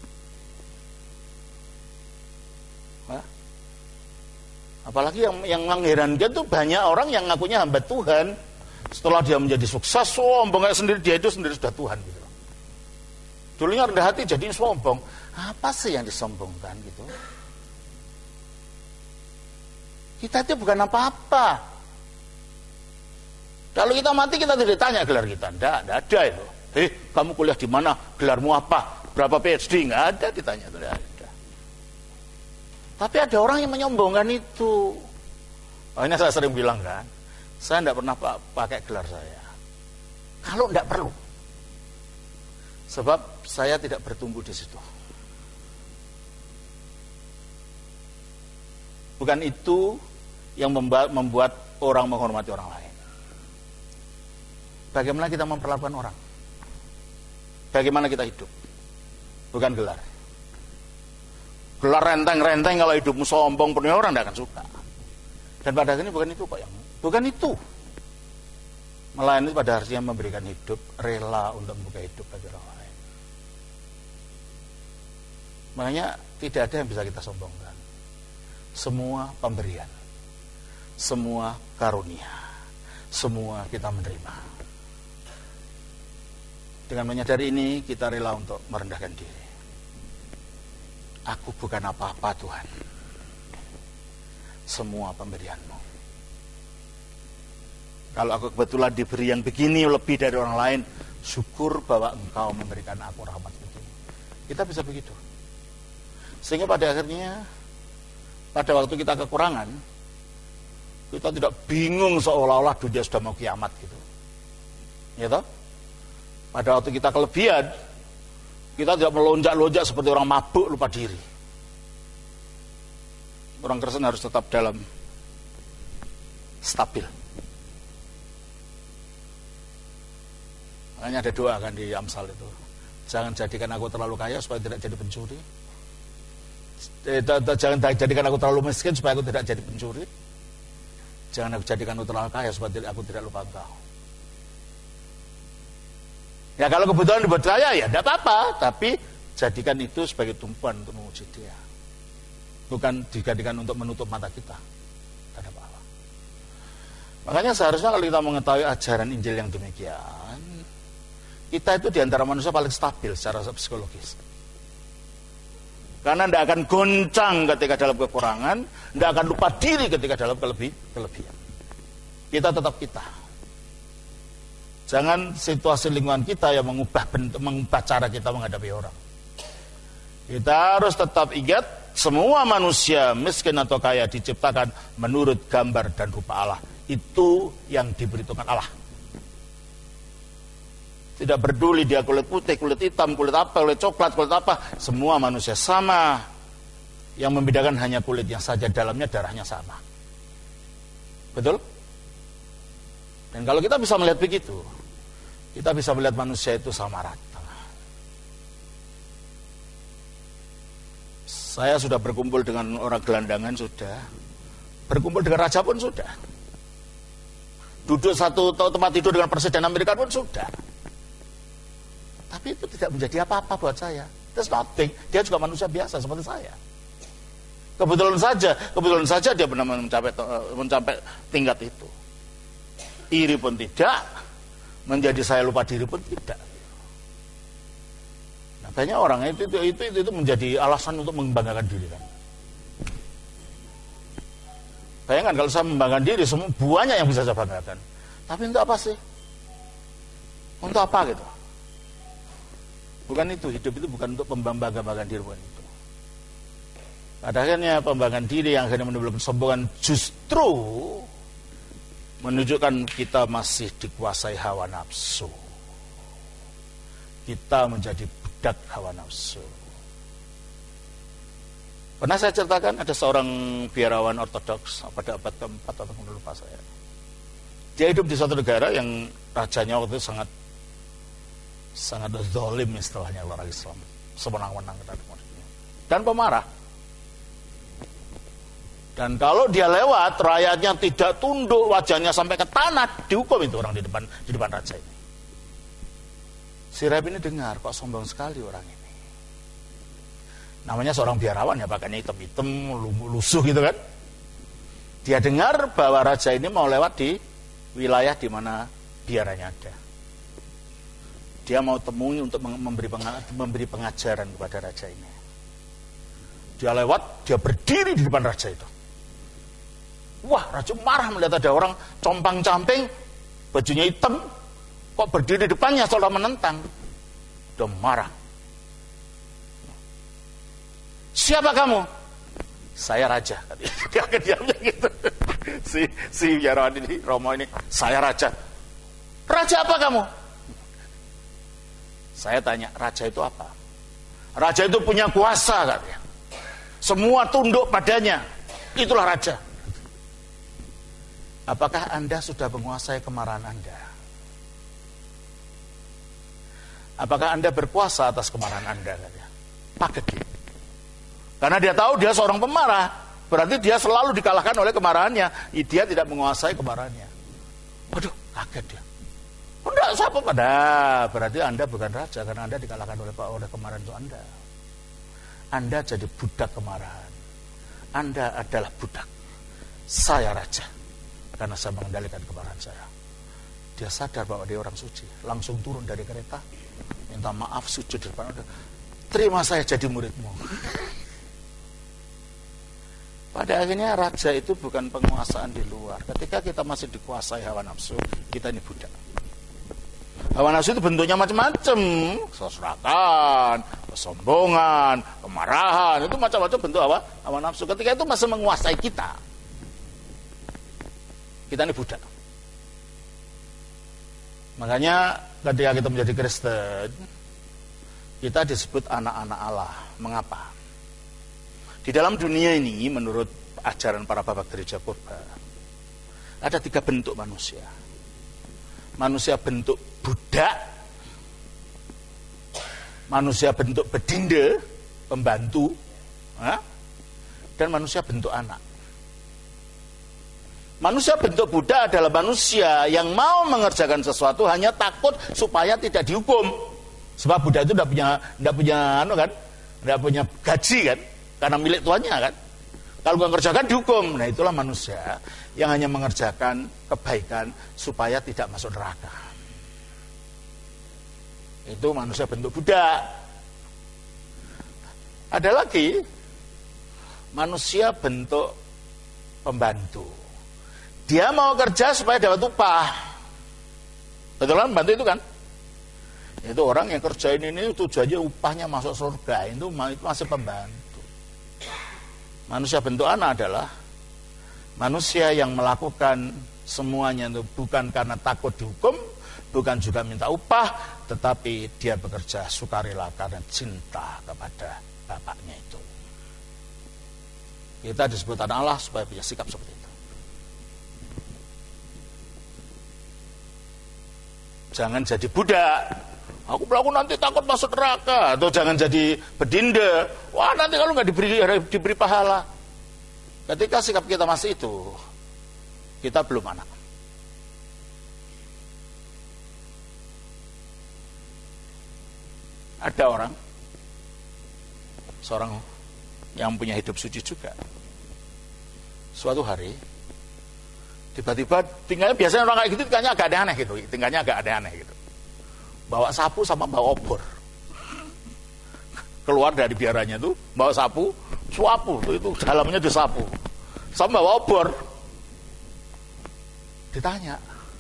Nah, apalagi yang yang mengherankan tuh banyak orang yang ngakunya hamba Tuhan, setelah dia menjadi sukses sombong kayak sendiri, dia itu sendiri sudah Tuhan gitu. Dulunya rendah hati jadi sombong. Apa sih yang disombongkan gitu? Kita itu bukan apa-apa. Kalau kita mati kita tidak ditanya gelar kita, enggak, enggak ada itu. Eh, kamu kuliah di mana? Gelarmu apa? Berapa P H D? Enggak ada ditanya, tidak ada. Tapi ada orang yang menyombongkan itu. Oh, ini saya sering bilang kan, saya tidak pernah pakai gelar saya. Kalau tidak perlu. Sebab saya tidak bertumbuh di situ. Bukan itu yang membuat orang menghormati orang lain. Bagaimana kita memperlakukan orang? Bagaimana kita hidup? Bukan gelar. Gelar renteng-renteng, kalau hidupmu sombong penuh orang tidak akan suka. Dan pada akhirnya bukan itu Pak yang bukan itu. Melayani pada artinya memberikan hidup, rela untuk membuka hidup bagi orang lain. Makanya tidak ada yang bisa kita sombongkan. Semua pemberian, semua karunia, semua kita menerima. Dengan menyadari ini, kita rela untuk merendahkan diri. Aku bukan apa-apa Tuhan. Semua pemberian-Mu. Kalau aku kebetulan diberi yang begini lebih dari orang lain, syukur bahwa Engkau memberikan aku rahmat itu. Kita bisa begitu. Sehingga pada akhirnya, pada waktu kita kekurangan, kita tidak bingung seolah-olah dunia sudah mau kiamat gitu. Ya toh? Pada waktu kita kelebihan, kita tidak melonjak-lonjak seperti orang mabuk lupa diri. Orang Kristen harus tetap dalam stabil. Makanya ada doa kan di Amsal itu. Jangan jadikan aku terlalu kaya supaya tidak jadi pencuri. Jangan jadikan aku terlalu miskin supaya aku tidak jadi pencuri. Jangan aku jadikan aku terlalu kaya supaya aku tidak lupa Engkau. Ya kalau kebetulan dibuat kaya ya tidak apa-apa, tapi jadikan itu sebagai tumpuan untuk memuji Dia. Bukan dijadikan untuk menutup mata kita. Tidak ada apa-apa. Makanya seharusnya kalau kita mengetahui ajaran Injil yang demikian, kita itu diantara manusia paling stabil secara psikologis. Karena tidak akan goncang ketika dalam kekurangan, tidak akan lupa diri ketika dalam kelebih, kelebihan. Kita tetap kita. Jangan situasi lingkungan kita yang mengubah bentuk, mengubah cara kita menghadapi orang. Kita harus tetap ingat, semua manusia miskin atau kaya diciptakan menurut gambar dan rupa Allah. Itu yang diberitakan Allah. Tidak peduli dia kulit putih, kulit hitam, kulit apa, kulit coklat, kulit apa, semua manusia sama. Yang membedakan hanya kulitnya saja, dalamnya darahnya sama. Betul? Dan kalau kita bisa melihat begitu, kita bisa melihat manusia itu sama rata. Saya sudah berkumpul dengan orang gelandangan sudah, Berkumpul dengan raja pun sudah. Duduk satu tempat tidur dengan presiden Amerika pun sudah. Tapi itu tidak menjadi apa-apa buat saya. There's nothing. Dia juga manusia biasa seperti saya. Kebetulan saja, kebetulan saja dia benar mencapai mencapai tingkat itu. Iri pun tidak, menjadi saya lupa diri pun tidak. Nah, banyak orang itu itu, itu itu itu menjadi alasan untuk membanggakan diri kan. Bayangkan kalau saya membanggakan diri, semua banyak yang bisa saya banggakan. Tapi untuk apa sih? Untuk apa gitu? Bukan itu, hidup itu bukan untuk membanggakan diri, bukan itu. Pada akhirnya pembanggakan diri yang akhirnya menimbulkan kesombongan justru menunjukkan kita masih dikuasai hawa nafsu. Kita menjadi budak hawa nafsu. Pernah saya ceritakan ada seorang biarawan ortodoks pada abad keempat atau lupa saya. Dia hidup di suatu negara yang rajanya waktu itu sangat sangat zalim istilahnya orang Islam, semenang-menang dan pemarah. Dan kalau dia lewat, rakyatnya tidak tunduk, wajahnya sampai ke tanah, dihukum itu orang di depan di depan raja ini. Si Reb ini dengar, kok sombong sekali orang ini. Namanya seorang biarawan ya, pakainya hitam-hitam, lusuh gitu kan. Dia dengar bahwa raja ini mau lewat di wilayah di mana biaranya ada. Dia mau temui untuk memberi memberi pengajaran kepada raja ini. Dia lewat, dia berdiri di depan raja itu. Wah, raja marah melihat ada orang compang-camping, bajunya hitam, kok berdiri di depannya seolah menentang. Dia marah. Siapa kamu? Saya raja. Dia diamnya gitu. Si si biarawan ini, Romo ini, saya raja. Raja apa kamu? Saya tanya, raja itu apa? Raja itu punya kuasa katanya. Semua tunduk padanya. Itulah raja. Apakah Anda sudah menguasai kemarahan Anda? Apakah Anda berkuasa atas kemarahan Anda? Pakai dia. Karena dia tahu dia seorang pemarah. Berarti dia selalu dikalahkan oleh kemarahannya. Dia tidak menguasai kemarahannya. Waduh, kaget dia. Oh, enggak, siapa pada? Berarti Anda bukan raja. Karena Anda dikalahkan oleh, oleh kemarahan itu Anda. Anda jadi budak kemarahan. Anda adalah budak. Saya raja. Karena saya mengendalikan kemarahan saya. Dia sadar bahwa dia orang suci. Langsung turun dari kereta. Minta maaf, sujud di depan Anda. Terima saya jadi muridmu. Pada akhirnya raja itu bukan penguasaan di luar. Ketika kita masih dikuasai hawa nafsu, kita ini budak. Hawa nafsu itu bentuknya macam-macam. Keserakahan, kesombongan, kemarahan. Itu macam-macam bentuk hawa, hawa nafsu. Ketika itu masih menguasai kita, kita ini budak. Makanya ketika kita menjadi Kristen, kita disebut anak-anak Allah. Mengapa? Di dalam dunia ini, menurut ajaran para bapak gereja purba, ada tiga bentuk manusia. Manusia bentuk budak, manusia bentuk bedinde, pembantu, dan manusia bentuk anak. Manusia bentuk budak adalah manusia yang mau mengerjakan sesuatu hanya takut supaya tidak dihukum. Sebab budak itu tidak punya, tidak punya, anu kan, tidak punya gaji kan, karena milik tuannya kan. Kalau nggak mengerjakan dihukum. Nah itulah manusia yang hanya mengerjakan kebaikan supaya tidak masuk neraka. Itu manusia bentuk budak. Ada lagi manusia bentuk pembantu. Dia mau kerja supaya dapat upah. Betul kan? Pembantu itu kan? Itu orang yang kerjain ini tujuannya upahnya masuk surga. Itu masih pembantu. Manusia bentuk anak adalah manusia yang melakukan semuanya itu bukan karena takut dihukum, bukan juga minta upah, tetapi dia bekerja sukarela karena cinta kepada bapaknya itu. Kita disebut anak Allah supaya punya sikap seperti itu. Jangan jadi budak. Aku pelaku nanti takut masuk neraka. Atau jangan jadi bedinde. Wah nanti kalau nggak diberi diberi pahala. Ketika sikap kita masih itu, kita belum anak. Ada orang, seorang yang punya hidup suci juga. Suatu hari, tiba-tiba tinggalnya, biasanya orang kayak gitu tinggalnya agak aneh-aneh gitu, tinggalnya agak aneh-aneh gitu. Bawa sapu sama bawa obor. Keluar dari biaranya tuh, bawa sapu, suapu, itu, itu dalamnya disapu. Sama bawa obor. Ditanya,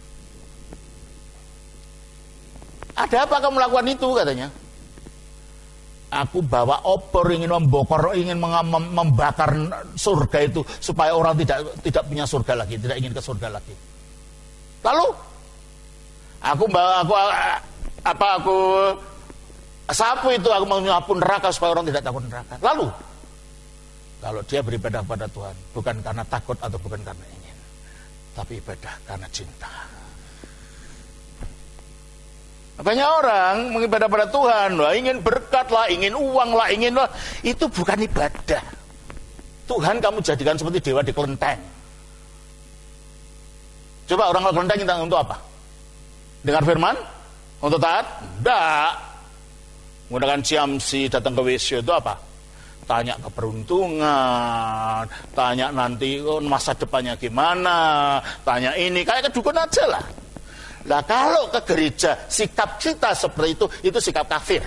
ada apa kamu melakukan itu, katanya. Aku bawa obor, ingin membokor, ingin membakar surga itu supaya orang tidak tidak punya surga lagi, tidak ingin ke surga lagi. Lalu aku bawa aku apa aku sapu itu, aku menyapu neraka supaya orang tidak takut neraka. Lalu kalau dia beribadah kepada Tuhan bukan karena takut atau bukan karena ingin, tapi ibadah karena cinta. Banyak orang mengibadah pada Tuhan, lah, ingin berkat lah, ingin uang lah, ingin lah. Itu bukan ibadah. Tuhan kamu jadikan seperti dewa di kelenteng. Coba orang kalau kelenteng kita untuk apa? Dengar firman? Untuk taat? Tidak. Menggunakan ciamsi, datang ke W C itu apa? Tanya keberuntungan, tanya nanti oh, masa depannya gimana, tanya ini, kayak kedukun aja lah. Nah kalau ke gereja sikap kita seperti itu, itu sikap kafir.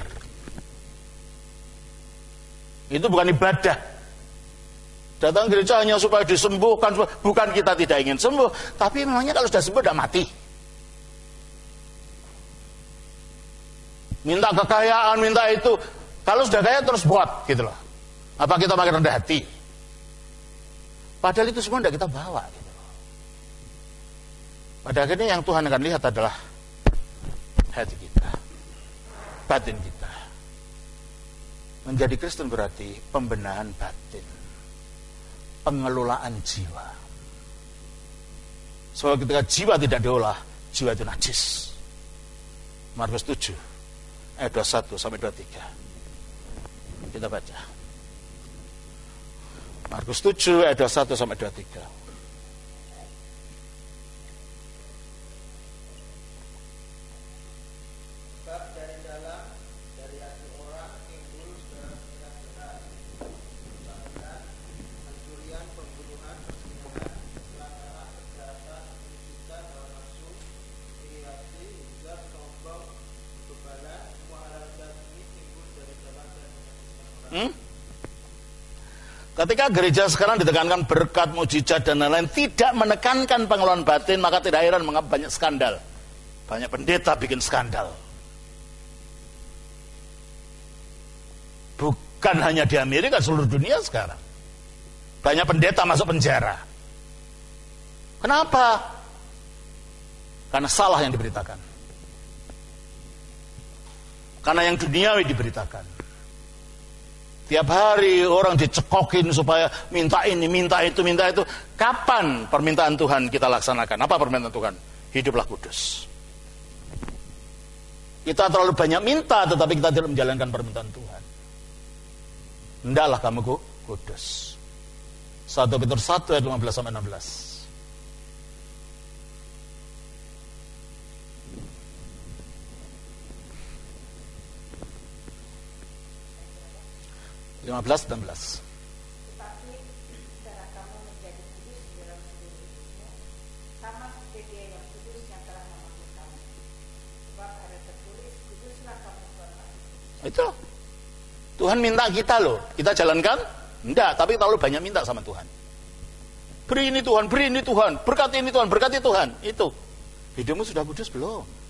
Itu bukan ibadah. Datang ke gereja hanya supaya disembuhkan, bukan kita tidak ingin sembuh, tapi memangnya kalau sudah sembuh sudah mati. Minta kekayaan, minta itu, kalau sudah kaya terus buat gitu loh. Apa kita makin rendah hati? Padahal itu semua tidak kita bawa. Pada akhirnya yang Tuhan akan lihat adalah hati kita, batin kita. Menjadi Kristen berarti pembenahan batin, pengelolaan jiwa. Soal ketika jiwa tidak diolah, jiwa itu najis. Markus tujuh ayat dua puluh satu sampai dua puluh tiga. Kita baca. Markus tujuh ayat dua puluh satu sampai dua puluh tiga. Hmm? Ketika gereja sekarang ditekankan berkat, mukjizat dan lain-lain, tidak menekankan pengelolaan batin, maka tidak heran mengapa banyak skandal. Banyak pendeta bikin skandal. Bukan hanya di Amerika, seluruh dunia sekarang. Banyak pendeta masuk penjara. Kenapa? Karena salah yang diberitakan. Karena yang duniawi diberitakan. Tiap hari orang dicekokin supaya minta ini, minta itu, minta itu. Kapan permintaan Tuhan kita laksanakan? Apa permintaan Tuhan? Hiduplah kudus. Kita terlalu banyak minta, tetapi kita tidak menjalankan permintaan Tuhan. Hendaklah kamu kudus. satu Petrus satu ayat lima belas sampai enam belas. lima belas dan enam belas. Tetapi saudara kamu menjadi kudus dalam seluruh hidupmu, sama seperti Dia yang kudus yang telah memanggil kamu. Sebab ada tertulis, kuduslah kamu Tuhan. Itu Tuhan minta kita loh, kita jalankan? Enggak, tapi terlalu banyak minta sama Tuhan. Beri ini Tuhan, beri ini Tuhan, berkati ini Tuhan, berkati Tuhan. Itu hidupmu sudah kudus belum?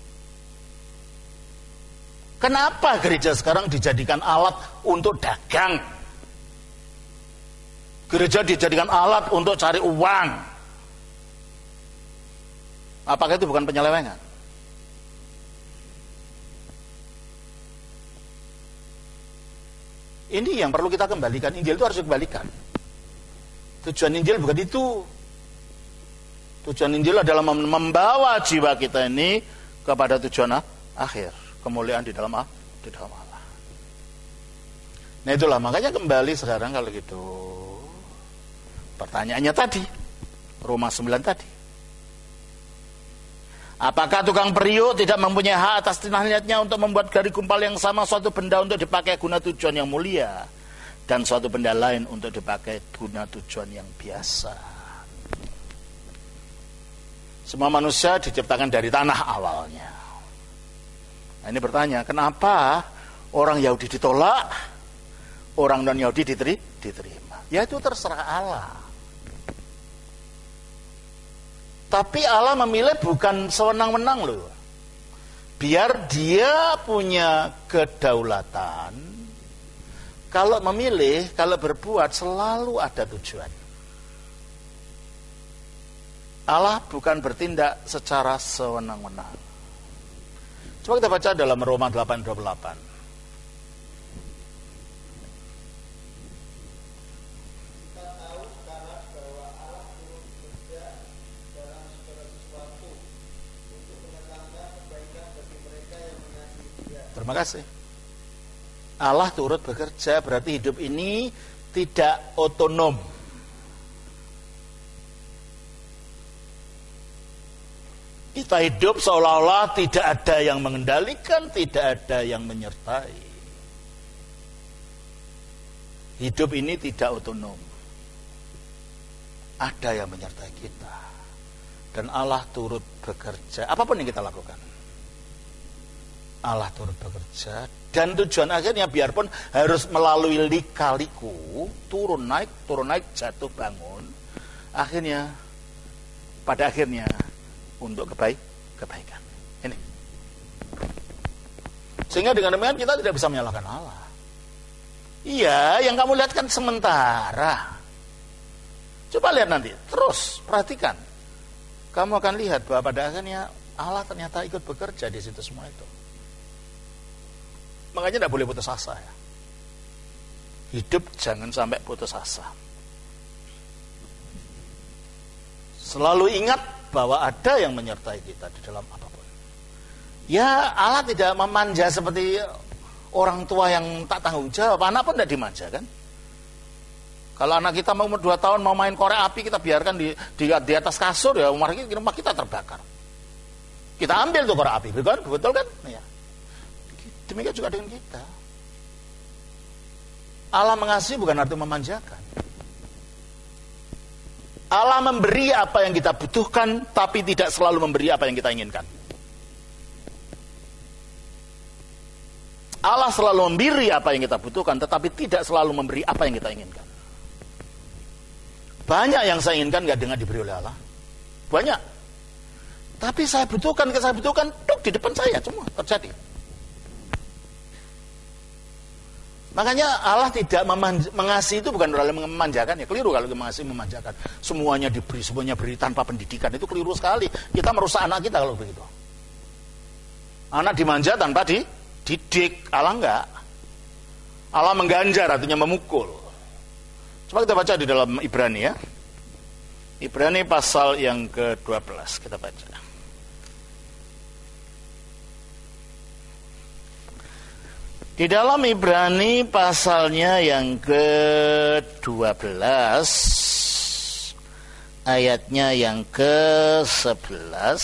Kenapa gereja sekarang dijadikan alat untuk dagang? Gereja dijadikan alat untuk cari uang. Apakah itu bukan penyelewengan? Ini yang perlu kita kembalikan. Injil itu harus dikembalikan. Tujuan Injil bukan itu. Tujuan Injil adalah membawa jiwa kita ini kepada tujuan akhir. Kemuliaan di dalam di dalam Allah. Nah itulah makanya kembali sekarang kalau gitu Pertanyaannya tadi, Roma sembilan tadi. Apakah tukang periuk tidak mempunyai hak atas tanahnya untuk membuat dari gumpal yang sama suatu benda untuk dipakai guna tujuan yang mulia dan suatu benda lain untuk dipakai guna tujuan yang biasa? Semua manusia diciptakan dari tanah awalnya. Nah, ini bertanya, kenapa orang Yahudi ditolak, orang non-Yahudi diterima? Ya itu terserah Allah. Tapi Allah memilih bukan sewenang-wenang loh. Biar dia punya kedaulatan. Kalau memilih, kalau berbuat selalu ada tujuan. Allah bukan bertindak secara sewenang-wenang. Coba kita baca dalam Roma delapan dua puluh delapan. Terima kasih. Allah turut bekerja, berarti hidup ini tidak otonom. Kita hidup seolah-olah tidak ada yang mengendalikan, tidak ada yang menyertai. Hidup ini tidak otonom. Ada yang menyertai kita. Dan Allah turut bekerja, apapun yang kita lakukan. Allah turut bekerja, dan tujuan akhirnya biarpun harus melalui lika-liku, turun naik, turun naik, jatuh bangun, akhirnya pada akhirnya untuk kebaik kebaikan. Ini. Sehingga dengan demikian kita tidak bisa menyalahkan Allah. Iya, yang kamu lihat kan sementara. Coba lihat nanti, terus perhatikan. Kamu akan lihat bahwa pada akhirnya Allah ternyata ikut bekerja di situ semua itu. Makanya tidak boleh putus asa ya. Hidup jangan sampai putus asa. Selalu ingat bahwa ada yang menyertai kita di dalam apapun. Ya Allah tidak memanja seperti orang tua yang tak tanggung jawab. Anak pun tidak dimanja kan. Kalau anak kita mau umur dua tahun mau main korek api, kita biarkan di, di, di atas kasur, ya rumah kita, rumah kita terbakar. Kita ambil tuh korek api, betul, betul kan? Ya. Demikian juga dengan kita. Allah mengasihi bukan arti memanjakan. Allah memberi apa yang kita butuhkan, tapi tidak selalu memberi apa yang kita inginkan. Allah selalu memberi apa yang kita butuhkan, tetapi tidak selalu memberi apa yang kita inginkan. Banyak yang saya inginkan gak dengan diberi oleh Allah. Banyak. Tapi saya butuhkan, saya butuhkan, tuk, di depan saya semua terjadi. Makanya Allah tidak memanj- mengasihi itu bukan berarti memanjakan ya. Keliru kalau mengasihi memanjakan. Semuanya diberi, semuanya beri tanpa pendidikan. Itu keliru sekali. Kita merusak anak kita kalau begitu. Anak dimanja tanpa dididik. Allah enggak. Allah mengganjar, artinya memukul. Coba kita baca di dalam Ibrani ya. Ibrani pasal yang ke dua belas kita baca. Di dalam Ibrani pasalnya yang ke dua belas ayatnya yang ke sebelas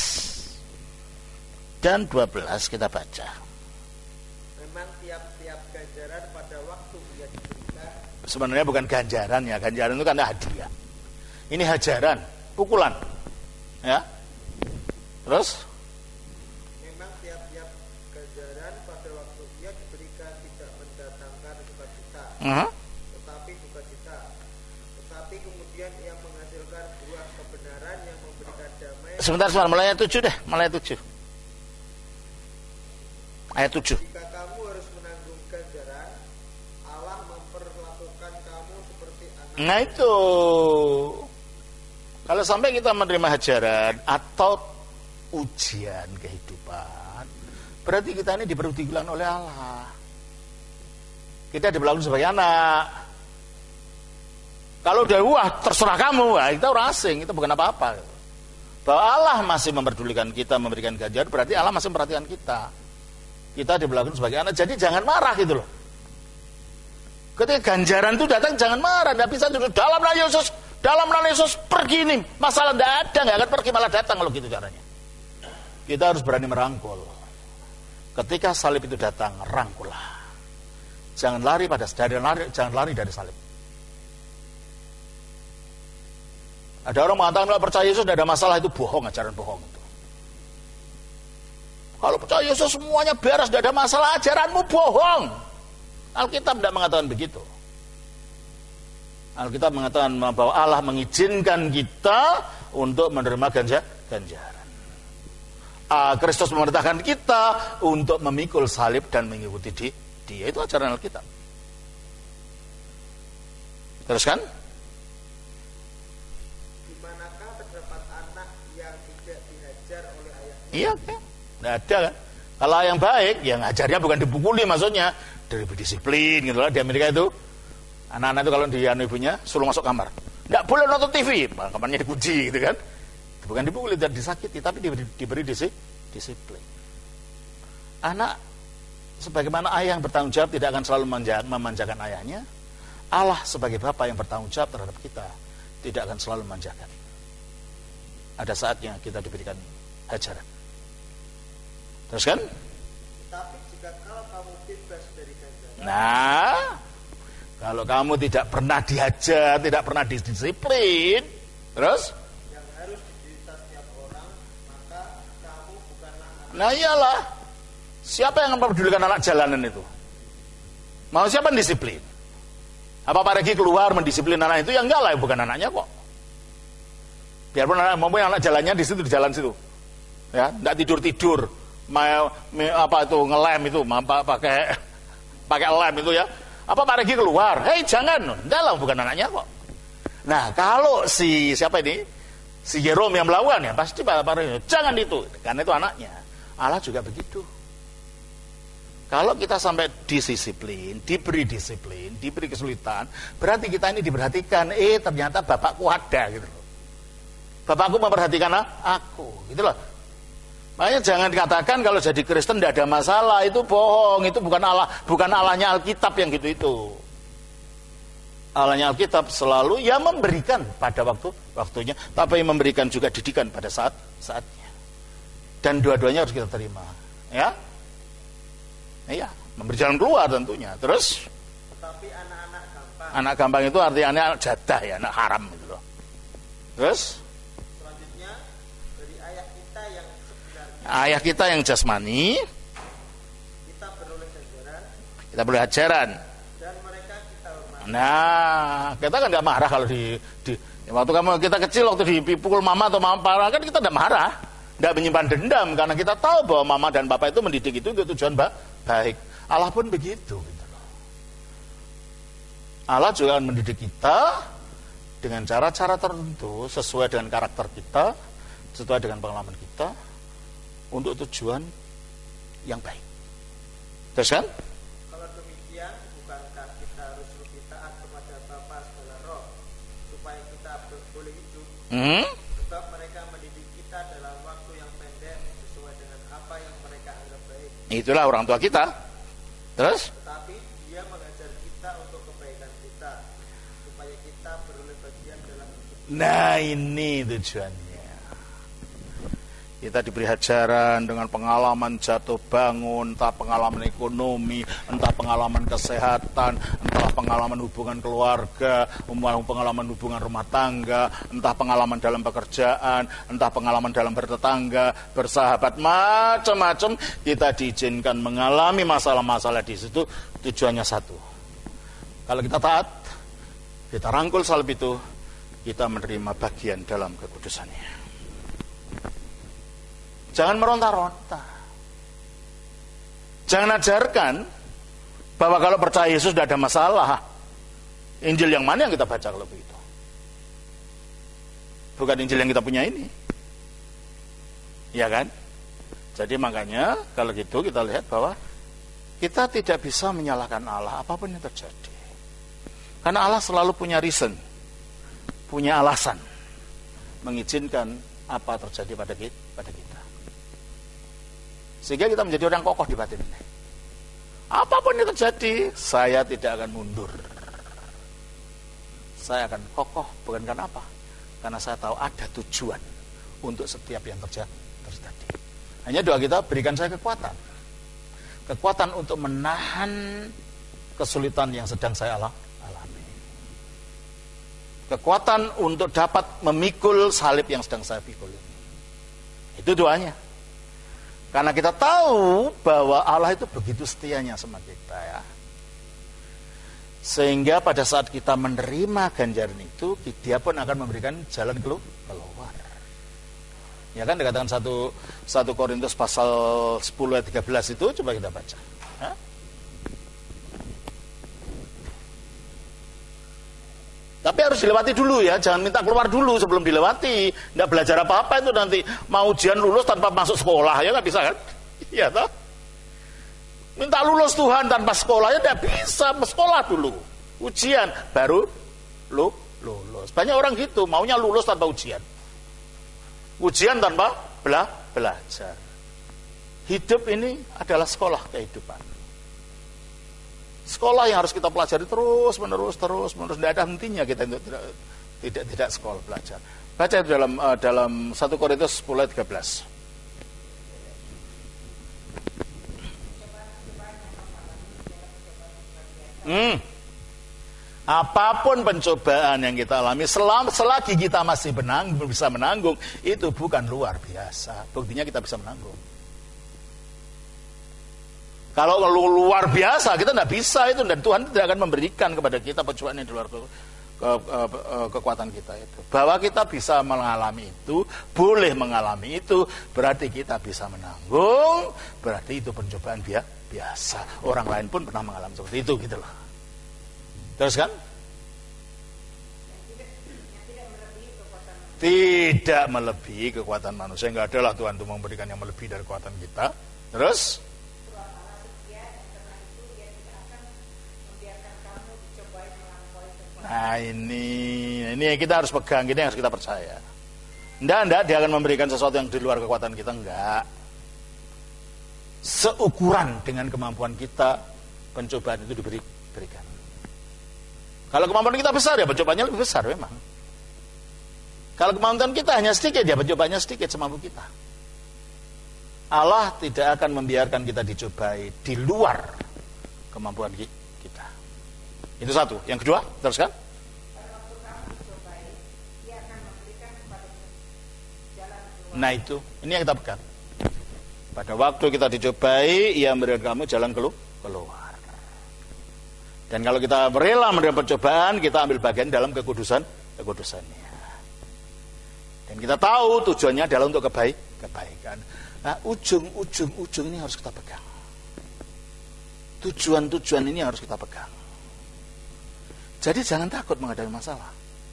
dan dua belas kita baca. Memang tiap-tiap ganjaran pada waktu ia diberikan. Sebenarnya bukan ganjaran ya, ganjaran itu kan hadiah. Ini hajaran, pukulan. Ya. Terus Memang tiap-tiap ganjaran pada waktu ia diberikan tidak mendatangkan sukacita, uh-huh. tetapi sukacita. Tetapi kemudian ia menghasilkan buah kebenaran yang memberikan damai. Sebentar, sebentar, mulai ayat tujuh deh, mulai ayat tujuh. Ayat tujuh. Jika kamu harus menanggung ganjaran, Allah memperlakukan kamu seperti anak. Nah itu, kalau sampai kita menerima hajaran atau ujian kehidupan, berarti kita ini diperhatikan oleh Allah. Kita diperlakukan sebagai anak. Kalau udah wah terserah kamu, wah, kita orang asing, itu bukan apa-apa. Bahwa Allah masih memperdulikan kita, memberikan ganjaran, berarti Allah masih memperhatikan kita. Kita diperlakukan sebagai anak, jadi jangan marah gitu loh. Ketika ganjaran itu datang jangan marah, tidak bisa duduk dalam nama Yesus dalam nama Yesus pergi nih, masalah tidak ada, nggak akan pergi, malah datang kalau gitu caranya. Kita harus berani merangkul. Ketika salib itu datang, rangkullah. Jangan lari pada dari lari, jangan lari dari salib. Ada orang mengatakan kalau percaya Yesus tidak ada masalah, itu bohong, ajaran bohong itu. Kalau percaya Yesus semuanya beres, tidak ada masalah, ajaranmu bohong. Alkitab tidak mengatakan begitu. Alkitab mengatakan bahwa Allah mengizinkan kita untuk menerima ganja, ganjaran. Ah, Kristus memerintahkan kita untuk memikul salib dan mengikuti di, dia. Itu ajaran Alkitab. Teruskan. Dimanakah terdapat anak yang tidak dihajar oleh ayahnya? Iya, kan? Nggak ada kan? Kalau yang baik, yang ajarnya bukan dipukuli, maksudnya lebih disiplin gitu lah. Di Amerika itu anak-anak itu kalau di anu ibunya suruh masuk kamar, nggak boleh nonton T V, kamarnya dikunci gitu kan. Bukan dipukuli, tidak disakiti, tapi diberi, diberi disiplin. Anak sebagaimana ayah yang bertanggung jawab tidak akan selalu memanjakan ayahnya. Allah sebagai Bapa yang bertanggung jawab terhadap kita tidak akan selalu memanjakan. Ada saatnya kita diberikan hajaran. Terus kan? Tapi jika kalau kamu bebas dari ganjaran. Nah, kalau kamu tidak pernah dihajar, tidak pernah disiplin, terus? Yang harus diderita setiap orang, maka kamu bukanlah anak. Nah iyalah. Siapa yang mempedulikan anak jalanan itu? Mau siapa yang disiplin? Apa Pak Regi keluar mendisiplin anak itu? Ya enggak lah, bukan anaknya kok. Biarpun anak, maupun anak jalannya di situ, di jalan situ. Ya, enggak tidur-tidur. Mau apa itu ngelem itu, apa pakai pakai lem itu ya. Apa Pak Regi keluar? Hei jangan, enggak lah, bukan anaknya kok. Nah kalau si siapa ini, si Jerome yang melawan ya pasti Pak Regi jangan itu, karena itu anaknya. Allah juga begitu. Kalau kita sampai disiplin, diberi disiplin, diberi kesulitan, berarti kita ini diperhatikan. Eh ternyata bapakku ada gitu loh. Bapakku memperhatikan aku, gitu loh. Makanya jangan dikatakan kalau jadi Kristen tidak ada masalah, itu bohong, itu bukan Allah, bukan Allahnya Alkitab yang gitu itu. Allahnya Alkitab selalu ya memberikan pada waktu waktunya, tapi memberikan juga didikan pada saat saatnya. Dan dua-duanya harus kita terima, ya. Iya, memberi jalan keluar tentunya. Terus? Tetapi anak-anak gampang. Anak gampang itu artinya anak jadah ya, anak haram gitu loh. Terus? Selanjutnya dari ayah kita yang sebenarnya. Ayah kita yang jasmani. Kita beroleh ajaran. Kita boleh ajaran. Dan mereka kita hormati. Nah, kita kan nggak marah kalau di, di ya waktu kamu kita kecil waktu dipukul mama atau mama parah kan kita nggak marah, nggak menyimpan dendam karena kita tahu bahwa mama dan bapak itu mendidik itu untuk tujuan baik. Allah pun begitu. Gitu loh. Allah juga akan mendidik kita dengan cara-cara tertentu sesuai dengan karakter kita, sesuai dengan pengalaman kita untuk tujuan yang baik. Terus kan? Kalau demikian, bukankah kita harus lebih taat kepada Bapa segala roh supaya kita boleh hidup? Hmm? Sebab mereka mendidik kita dalam waktu yang pendek sesuai dengan apa yang mereka anggap baik. Itulah orang tua kita. Terus? Tetapi dia mengajar kita untuk kebaikan kita supaya kita beroleh bagian dalam hidup. Nah ini tujuannya. Kita diberi ajaran dengan pengalaman jatuh bangun, entah pengalaman ekonomi, entah pengalaman kesehatan, entah pengalaman hubungan keluarga, pengalaman hubungan rumah tangga, entah pengalaman dalam pekerjaan, entah pengalaman dalam bertetangga, bersahabat, macam-macam. Kita diizinkan mengalami masalah-masalah di situ. Tujuannya satu. Kalau kita taat, kita rangkul salib itu, kita menerima bagian dalam kekudusannya. Jangan meronta-ronta. Jangan ajarkan bahwa kalau percaya Yesus tidak ada masalah. Injil yang mana yang kita baca kalau begitu? Bukan Injil yang kita punya ini. Ya kan? Jadi makanya kalau gitu kita lihat bahwa kita tidak bisa menyalahkan Allah apapun yang terjadi. Karena Allah selalu punya reason, punya alasan mengizinkan apa terjadi pada kita, pada kita. Sehingga kita menjadi orang kokoh di batin ini. Apapun yang terjadi, saya tidak akan mundur. saya akan kokoh. Bukan karena apa? Karena saya tahu ada tujuan untuk setiap yang terjadi. Hanya doa kita, berikan saya kekuatan. Kekuatan untuk menahan kesulitan yang sedang saya alami. Kekuatan untuk dapat memikul salib yang sedang saya pikul. Itu doanya. Karena kita tahu bahwa Allah itu begitu setianya sama kita ya. Sehingga pada saat kita menerima ganjaran itu, dia pun akan memberikan jalan keluar. Ya kan dikatakan satu satu Korintus pasal sepuluh ayat tiga belas itu, coba kita baca. Hah? Tapi harus dilewati dulu ya, jangan minta keluar dulu sebelum dilewati. Nggak belajar apa-apa itu nanti mau ujian lulus tanpa masuk sekolah ya nggak bisa kan? Iya toh? Minta lulus Tuhan tanpa sekolah ya nggak bisa, sekolah dulu, ujian baru lu lulus. Banyak orang gitu maunya lulus tanpa ujian. Ujian tanpa bela, belajar. Hidup ini adalah sekolah kehidupan. Sekolah yang harus kita pelajari terus menerus terus menerus. Tidak ada hentinya kita untuk tidak tidak tidak sekolah belajar. Baca itu dalam uh, dalam satu Korintus sepuluh ayat tiga belas. Hmm. Apapun pencobaan yang kita alami, selama selagi kita masih menang, bisa menanggung, itu bukan luar biasa. Buktinya kita bisa menanggung. Kalau luar biasa, kita tidak bisa itu, dan Tuhan tidak akan memberikan kepada kita pencobaan yang di luar ke, ke, ke, kekuatan kita itu. Bahwa kita bisa mengalami itu, boleh mengalami itu, berarti kita bisa menanggung, berarti itu pencobaan biasa. Orang lain pun pernah mengalami seperti itu, gitu loh. Terus kan? Tidak melebihi kekuatan manusia. Enggak adalah Tuhan itu memberikan yang melebihi dari kekuatan kita. Terus? Nah ini, ini yang kita harus pegang, ini yang harus kita percaya. Enggak, enggak, dia akan memberikan sesuatu yang di luar kekuatan kita, enggak. Seukuran dengan kemampuan kita, pencobaan itu diberi, diberikan. Kalau kemampuan kita besar, ya pencobaannya lebih besar memang. Kalau kemampuan kita hanya sedikit, ya pencobaannya sedikit semampu kita. Allah tidak akan membiarkan kita dicobai di luar kemampuan kita. Itu satu. Yang kedua, teruskan. Nah itu, ini yang kita pegang. Pada waktu kita dicobai, ia memberikan kamu jalan keluar. Dan kalau kita rela menerima percobaan, kita ambil bagian dalam kekudusan, kekudusannya. Dan kita tahu tujuannya adalah untuk kebaik, kebaikan. Nah, ujung-ujung-ujung ini harus kita pegang. Tujuan-tujuan ini harus kita pegang. Jadi jangan takut menghadapi masalah.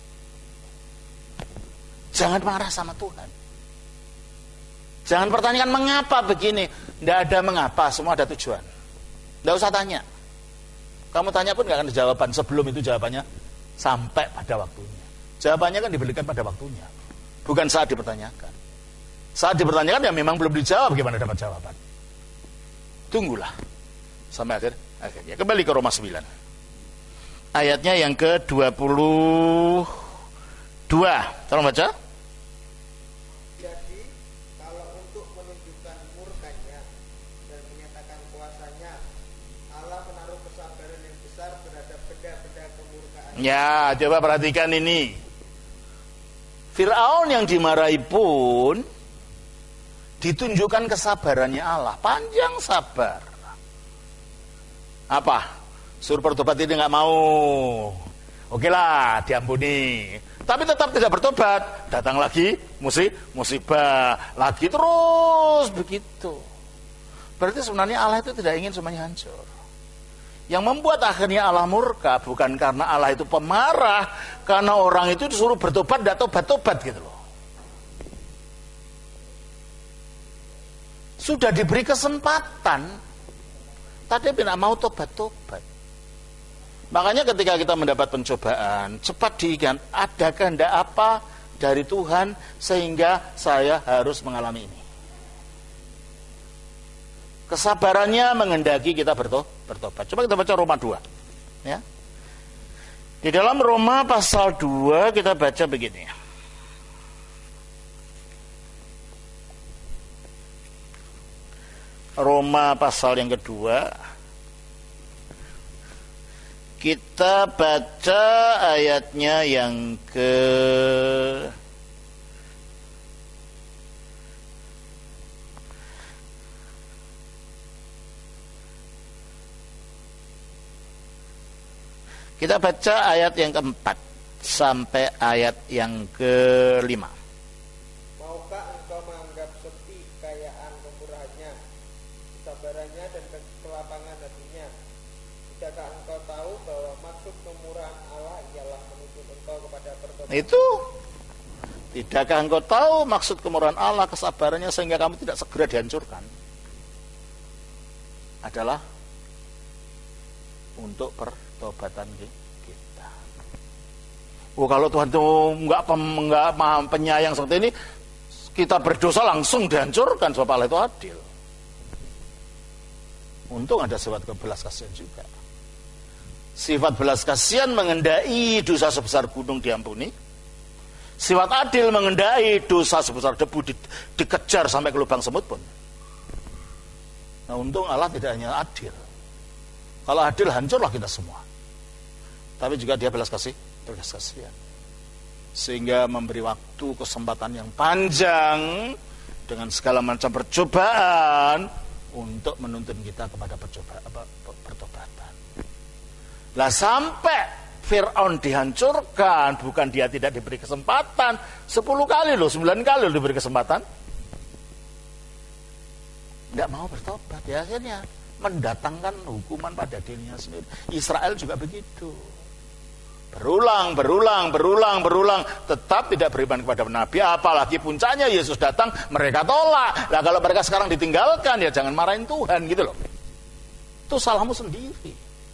Jangan marah sama Tuhan. Jangan pertanyakan mengapa begini. Tidak ada mengapa, semua ada tujuan. Tidak usah tanya. Kamu tanya pun gak akan ada jawaban. Sebelum itu jawabannya sampai pada waktunya. Jawabannya kan diberikan pada waktunya, bukan saat dipertanyakan. Saat dipertanyakan ya memang belum dijawab, bagaimana dapat jawaban. Tunggulah sampai akhir akhirnya. Kembali ke Roma sembilan, ayatnya yang ke dua puluh dua. Tolong baca. Jadi kalau untuk menunjukkan murkanya dan menyatakan kuasanya, Allah menaruh kesabaran yang besar terhadap benda-benda kemurkaan. Ya, coba perhatikan ini. Fir'aun yang dimarahi pun ditunjukkan kesabarannya Allah. Panjang sabar. Apa? Suruh bertobat, ini nggak mau. Oke lah, diampuni. Tapi tetap tidak bertobat. Datang lagi musibah, lagi terus begitu. Berarti sebenarnya Allah itu tidak ingin semuanya hancur. Yang membuat akhirnya Allah murka bukan karena Allah itu pemarah, karena orang itu disuruh bertobat, tidak tobat-tobat gitu loh. Sudah diberi kesempatan, tapi tidak mau tobat-tobat. Makanya ketika kita mendapat pencobaan, cepat diingat, ada kehendak apa dari Tuhan sehingga saya harus mengalami ini. Kesabarannya menghendaki kita bertobat. Coba kita baca Roma dua. Ya. Di dalam Roma pasal dua kita baca begini. Roma pasal yang kedua, kita baca ayatnya yang ke Kita baca ayat yang keempat sampai ayat yang kelima. Maukah engkau menganggap sepi kekayaan kemurahannya, kesabarannya dan kelapangan hatinya? Tidakkah engkau tahu bahwa maksud kemurahan Allah ialah menuntut engkau kepada pertobatan? Itu. Tidakkah engkau tahu maksud kemurahan Allah, kesabarannya sehingga kamu tidak segera dihancurkan? Adalah untuk per tobatan kita. Oh, kalau Tuhan itu enggak, enggak maha penyayang seperti ini, kita berdosa langsung dihancurkan, sebab Allah itu adil. Untung ada sifat belas kasihan juga. Sifat belas kasihan mengendai dosa sebesar gunung diampuni. Sifat adil mengendai dosa sebesar debu di, dikejar sampai ke lubang semut pun. Nah, untung Allah tidak hanya adil. Kalau adil hancurlah kita semua. Tapi juga dia belas kasih, belas kasihan. Sehingga memberi waktu, kesempatan yang panjang dengan segala macam percobaan untuk menuntun kita kepada percobaan, pertobatan. Lah sampai Fir'aun dihancurkan, bukan dia tidak diberi kesempatan, sepuluh kali loh, sembilan kali loh diberi kesempatan. Tidak mau bertobat, ya akhirnya mendatangkan hukuman pada dirinya sendiri. Israel juga begitu. Berulang, berulang, berulang, berulang, tetap tidak beriman kepada Nabi. Apalagi puncaknya Yesus datang, mereka tolak. Nah kalau mereka sekarang ditinggalkan, ya jangan marahin Tuhan gitu loh. Itu salahmu sendiri.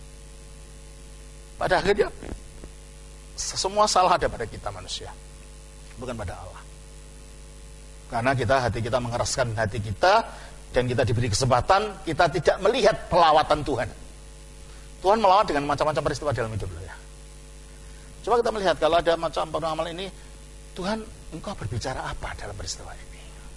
Pada akhirnya semua salah ada pada kita manusia, bukan pada Allah. Karena kita, hati kita mengeraskan hati kita, dan kita diberi kesempatan, kita tidak melihat pelawatan Tuhan. Tuhan melawat dengan macam-macam peristiwa dalam hidup ya. Coba kita melihat, kalau ada macam peramal ini, Tuhan, engkau berbicara apa dalam peristiwa ini?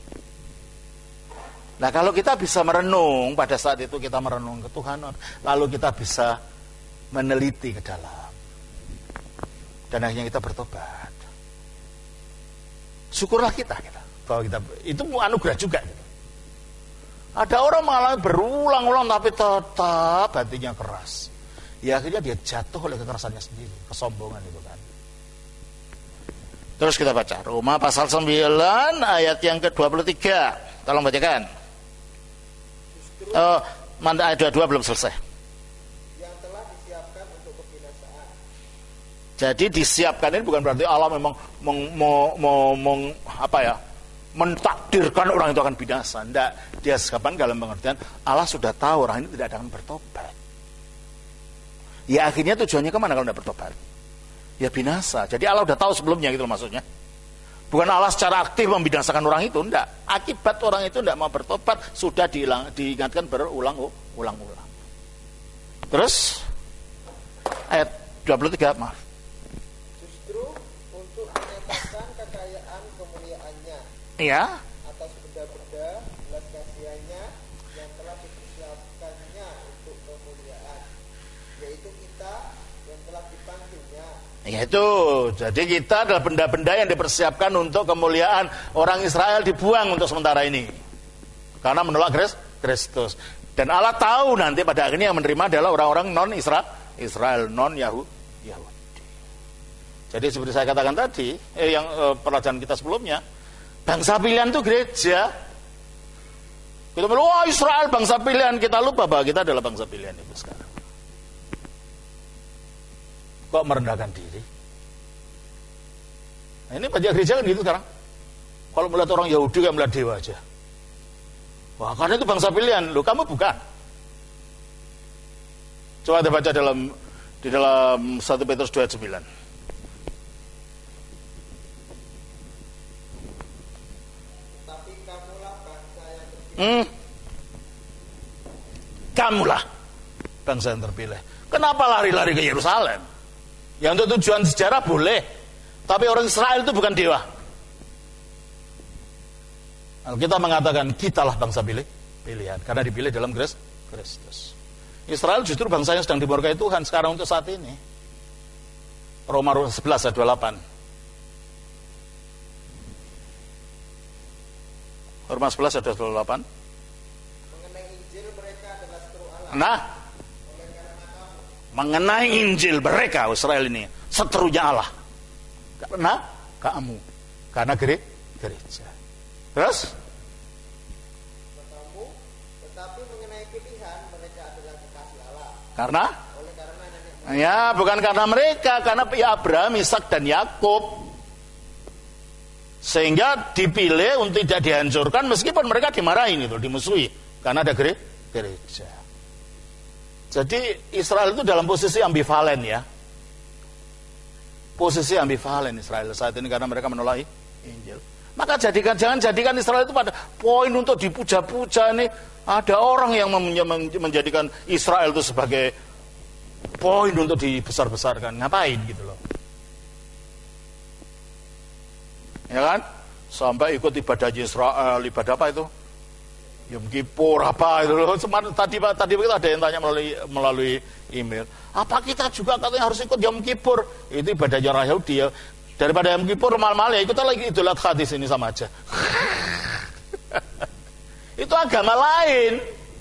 Nah kalau kita bisa merenung, pada saat itu kita merenung ke Tuhan, lalu kita bisa meneliti ke dalam, dan akhirnya kita bertobat. Syukurlah kita, kita bahwa kita itu anugerah juga. Gitu. Ada orang mengalami berulang-ulang tapi tetap hatinya keras. Ya akhirnya dia jatuh oleh kekerasannya sendiri, kesombongan itu kan. Terus kita baca Roma pasal sembilan ayat yang ke dua puluh tiga. Tolong bacakan. Oh, mana ayat dua puluh dua belum selesai. Yang telah disiapkan untuk kebinasaan. Jadi disiapkan ini bukan berarti Allah memang meng, mau, mau, meng, apa ya, mentakdirkan orang itu akan binasa. Tidak, dia siapkan dalam pengertian Allah sudah tahu orang ini tidak akan bertobat. Ya akhirnya tujuannya kemana kalau tidak bertobat? Ya binasa. Jadi Allah sudah tahu sebelumnya gitu maksudnya. Bukan Allah secara aktif membinasakan orang itu, enggak. Akibat orang itu tidak mau bertobat sudah diilang, diingatkan berulang-ulang. Terus ayat dua puluh tiga, maaf. Justru untuk menyatakan kekayaan kemuliaannya. Iya. Atas benda-benda belas kasihannya yang telah dipersiapkannya untuk kemuliaan, yaitu kita yang telah dipanggilnya. Yaitu, jadi kita adalah benda-benda yang dipersiapkan untuk kemuliaan. Orang Israel dibuang untuk sementara ini karena menolak Kristus. Dan Allah tahu nanti pada akhirnya yang menerima adalah orang-orang non-Israel, Israel non-Yahudi. Jadi seperti saya katakan tadi, eh, yang eh, pelajaran kita sebelumnya, bangsa pilihan itu gereja. Kita bilang, wah Israel bangsa pilihan, kita lupa bahwa kita adalah bangsa pilihan itu sekarang. Kok merendahkan diri? Nah, ini banyak gereja kan gitu sekarang. Kalau melihat orang Yahudi kan melihat dewa aja. Wah, karena itu bangsa pilihan. Loh, kamu bukan. Coba kita baca dalam di dalam satu Petrus dua ayat sembilan. Tetapi kamulah bangsa yang terpilih. Hmm. Kamulah bangsa yang terpilih. Kenapa lari-lari ke Yerusalem? Ya untuk tujuan sejarah boleh, tapi orang Israel itu bukan dewa. Kita mengatakan kitalah bangsa pilih, pilihan karena dipilih dalam Kristus. Israel justru bangsa yang sedang dimurkai Tuhan sekarang untuk saat ini. Roma sebelas ayat dua puluh delapan. Roma sebelas ayat dua puluh delapan. Mengenai Injil mereka adalah seteru Allah. Nah, mengenai Injil mereka Israel ini seterunya Allah. Karena kamu, karena gereja. Terus? Kamu, tetapi mengenai pilihan mereka adalah kekasih Allah. Karena? Oleh karena nenek Ya, bukan karena mereka, karena ya Abraham, Ishak dan Yakub. Sehingga dipilih untuk tidak dihancurkan meskipun mereka dimarahin itu, dimusuhi karena ada gereja. Jadi Israel itu dalam posisi ambivalen ya. Posisi ambivalen Israel saat ini karena mereka menolak Injil. Maka jadikan jangan jadikan Israel itu pada poin untuk dipuja-puja nih. Ada orang yang menjadikan Israel itu sebagai poin untuk dibesar-besarkan. Ngapain gitu loh. Ya kan? Sampai ikut ibadah Israel, ibadah apa itu? Yom Kippur apa itu loh. Tadi tadi kita ada yang tanya melalui melalui email. Apa kita juga katanya harus ikut Yom Kippur? Itu ibadahnya orang Yahudi ya. Daripada Yom Kippur mal-mal ya ikut lagi Idul Adha di sini sama aja. Itu agama lain.